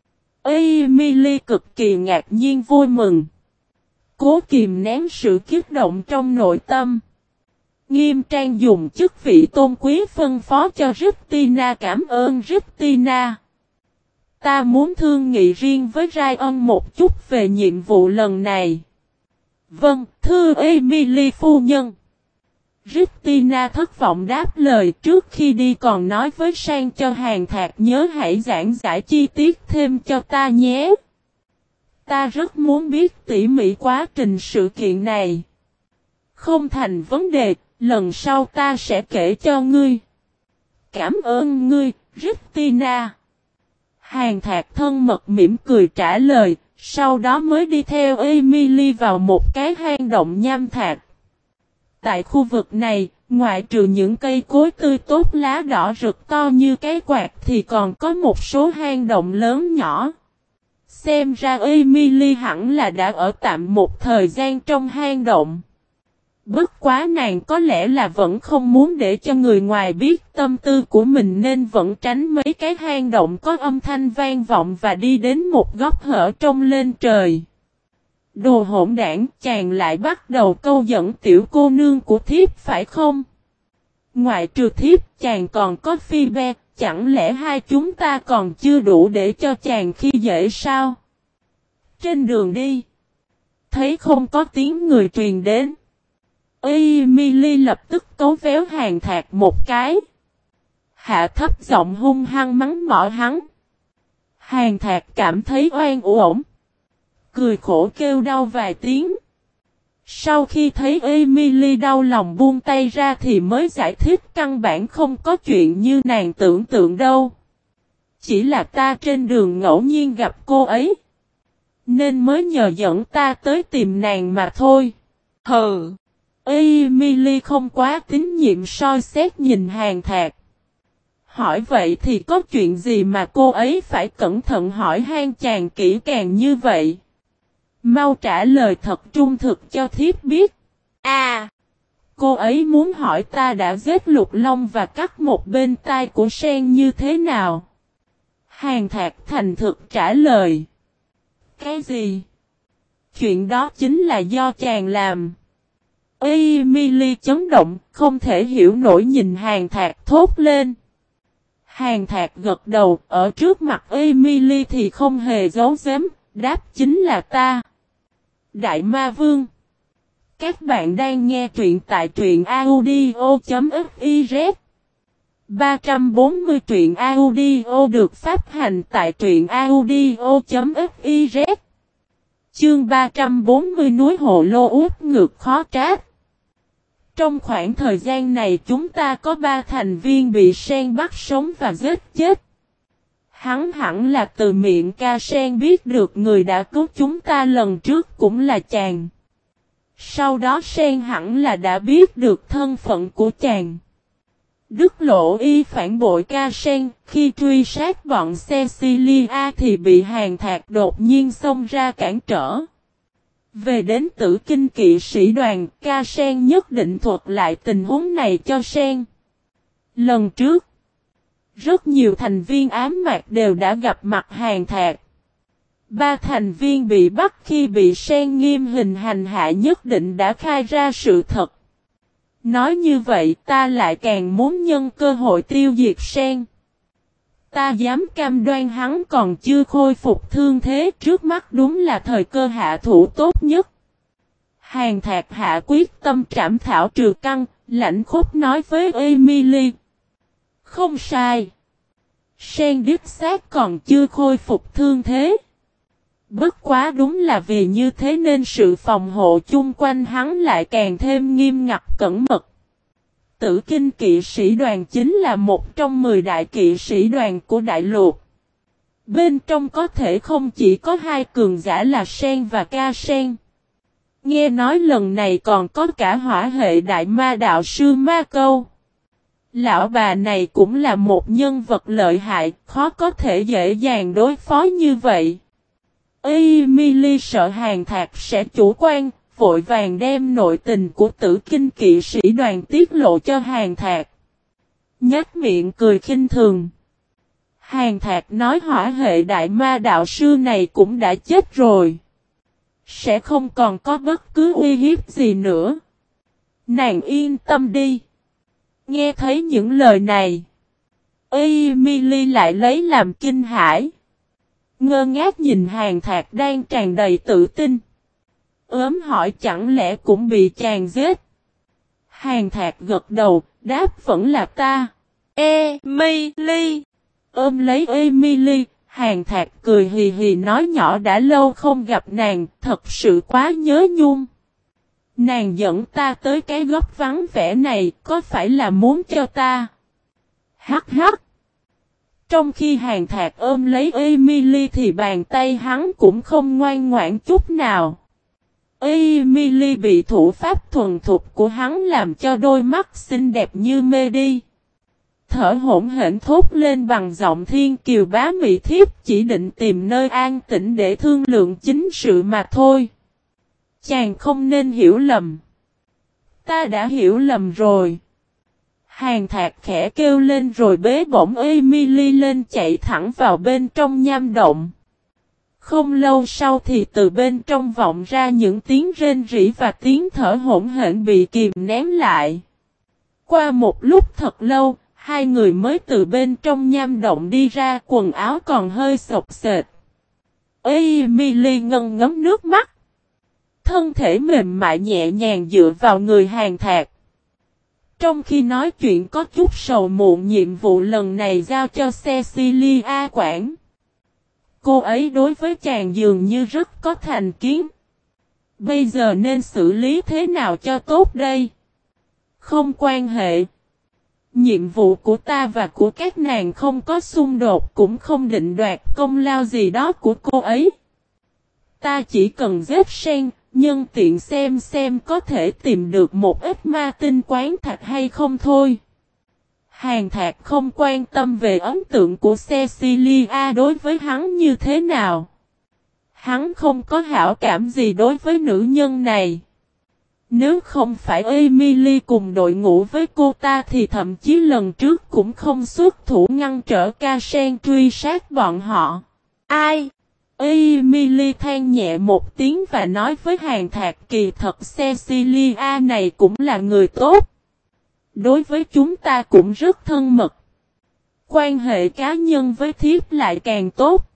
Emily cực kỳ ngạc nhiên vui mừng. Cố kìm nén sự kích động trong nội tâm. Nghiêm trang dùng chức vị tôn quý phân phó cho Christina cảm ơn Christina. Ta muốn thương nghị riêng với Ryan một chút về nhiệm vụ lần này. Vâng, thưa Emily phu nhân. Christina thất vọng đáp lời trước khi đi còn nói với Sang cho Hàn Thạc nhớ hãy giảng giải chi tiết thêm cho ta nhé. Ta rất muốn biết tỉ mỉ quá trình sự kiện này. Không thành vấn đề, lần sau ta sẽ kể cho ngươi. Cảm ơn ngươi, Christina. Hàn Thạc thân mật mỉm cười trả lời, sau đó mới đi theo Emily vào một cái hang động nham thạch. Tại khu vực này, ngoại trừ những cây cối tươi tốt lá đỏ rực to như cái quạt thì còn có một số hang động lớn nhỏ. Xem ra Emily hẳn là đã ở tạm một thời gian trong hang động. Bất quá nàng có lẽ là vẫn không muốn để cho người ngoài biết tâm tư của mình nên vẫn tránh mấy cái hang động có âm thanh vang vọng và đi đến một góc hở trông lên trời. Đồ hỗn đảng, chàng lại bắt đầu câu dẫn tiểu cô nương của thiếp phải không? Ngoại trừ thiếp chàng còn có Phoebe, chẳng lẽ hai chúng ta còn chưa đủ để cho chàng khi dễ sao? Trên đường đi, thấy không có tiếng người truyền đến. Emily lập tức cấu véo Hàn Thạc một cái. hạ thấp giọng hung hăng mắng mỏ hắn. Hàn Thạc cảm thấy oan uổng, cười khổ kêu đau vài tiếng. Sau khi thấy Emily đau lòng buông tay ra thì mới giải thích căn bản không có chuyện như nàng tưởng tượng đâu. Chỉ là ta trên đường ngẫu nhiên gặp cô ấy, nên mới nhờ dẫn ta tới tìm nàng mà thôi. Hừ. Emily không quá tín nhiệm soi xét nhìn Hàn Thạc. Hỏi vậy thì có chuyện gì mà cô ấy phải cẩn thận hỏi han chàng kỹ càng như vậy? Mau trả lời thật trung thực cho thiếp biết. Cô ấy muốn hỏi ta đã giết Lục Long và cắt một bên tai của Sen như thế nào? Hàn Thạc thành thực trả lời. Cái gì? Chuyện đó chính là do chàng làm. Emily chấn động, không thể hiểu nổi nhìn Hàn Thạc thốt lên. Hàn Thạc gật đầu, ở trước mặt Emily thì không hề giấu giếm, đáp chính là ta. Đại Ma Vương. Các bạn đang nghe truyện tại truyện audio.fiz. 340 truyện audio được phát hành tại truyện audio.fiz. Chương 340 núi Hồ Lô út ngược khó trách. Trong khoảng thời gian này chúng ta có 3 thành viên bị Sen bắt sống và giết chết. Hắn hẳn là từ miệng ca Sen biết được người đã cứu chúng ta lần trước cũng là chàng. Sau đó Sen hẳn là đã biết được thân phận của chàng. Đức Lộ Y phản bội ca Sen, khi truy sát bọn Cecilia thì bị Hàn Thạc đột nhiên xông ra cản trở. Về đến Tử Kinh kỵ sĩ đoàn, ca Sen nhất định thuật lại tình huống này cho Sen. Lần trước, rất nhiều thành viên ám mạc đều đã gặp mặt Hàn Thạc. 3 thành viên bị bắt khi bị Sen nghiêm hình hành hạ nhất định đã khai ra sự thật. Nói như vậy ta lại càng muốn nhân cơ hội tiêu diệt Sen. Ta dám cam đoan hắn còn chưa khôi phục thương thế, trước mắt đúng là thời cơ hạ thủ tốt nhất. Hàn Thạc hạ quyết tâm trảm thảo trừ căn, lãnh khốc nói với Emily. Không sai. Sen đích xác còn chưa khôi phục thương thế. Bất quá đúng là vì như thế nên sự phòng hộ chung quanh hắn lại càng thêm nghiêm ngặt cẩn mật. Tử Kinh kỵ sĩ đoàn chính là một trong 10 đại kỵ sĩ đoàn của đại lục. Bên trong có thể không chỉ có 2 cường giả là Sen và ca Sen. Nghe nói lần này còn có cả hỏa hệ đại ma đạo sư Ma Câu. Lão bà này cũng là một nhân vật lợi hại, khó có thể dễ dàng đối phó như vậy. Emily sợ Hàn Thạc sẽ chủ quan, vội vàng đem nội tình của Tử Kinh kỵ sĩ đoàn tiết lộ cho Hàn Thạc. Nhếch miệng cười khinh thường. Hàn Thạc nói hỏa hệ đại ma đạo sư này cũng đã chết rồi. Sẽ không còn có bất cứ uy hiếp gì nữa. Nàng yên tâm đi. Nghe thấy những lời này, Emily lại lấy làm kinh hãi. Ngơ ngác nhìn Hàn Thạc đang tràn đầy tự tin. Ớm hỏi chẳng lẽ cũng bị chàng giết. Hàn Thạc gật đầu, đáp vẫn là ta. Emily. Ôm lấy Emily, Hàn Thạc cười hì hì nói nhỏ đã lâu không gặp nàng, thật sự quá nhớ nhung. Nàng dẫn ta tới cái góc vắng vẻ này, có phải là muốn cho ta? Hắc hắc. Trong khi Hàn Thạc ôm lấy Emily thì bàn tay hắn cũng không ngoan ngoãn chút nào. Emily bị thủ pháp thuần thục của hắn làm cho đôi mắt xinh đẹp như mê đi. Thở hổn hển thốt lên bằng giọng thiên kiều bá mị thiếp chỉ định tìm nơi an tĩnh để thương lượng chính sự mà thôi. Chàng không nên hiểu lầm. Ta đã hiểu lầm rồi. Hàn Thạc khẽ kêu lên rồi bế bổng Emily lên chạy thẳng vào bên trong nham động. Không lâu sau thì từ bên trong vọng ra những tiếng rên rỉ và tiếng thở hổn hển bị kìm nén lại. Qua một lúc thật lâu, 2 người mới từ bên trong nham động đi ra, quần áo còn hơi xộc xệch. Emily ngân ngấm nước mắt. Thân thể mềm mại nhẹ nhàng dựa vào người Hàn Thạc. Trong khi nói chuyện có chút sầu muộn, nhiệm vụ lần này giao cho Cecilia quản. Cô ấy đối với chàng dường như rất có thành kiến. Bây giờ nên xử lý thế nào cho tốt đây? Không quan hệ. Nhiệm vụ của ta và của các nàng không có xung đột, cũng không định đoạt công lao gì đó của cô ấy. Ta chỉ cần giết sen, nhân tiện xem có thể tìm được một ít ma tinh quán thạch hay không thôi. Hàn Thạc không quan tâm về ấn tượng của Cecilia đối với hắn như thế nào. Hắn không có hảo cảm gì đối với nữ nhân này. Nếu không phải Emily cùng đội ngũ với cô ta thì thậm chí lần trước cũng không xuất thủ ngăn trở Casen truy sát bọn họ. Ai? Emily than nhẹ một tiếng và nói với Hàn Thạc, kỳ thật Cecilia này cũng là người tốt. Đối với chúng ta cũng rất thân mật. Quan hệ cá nhân với thiếp lại càng tốt.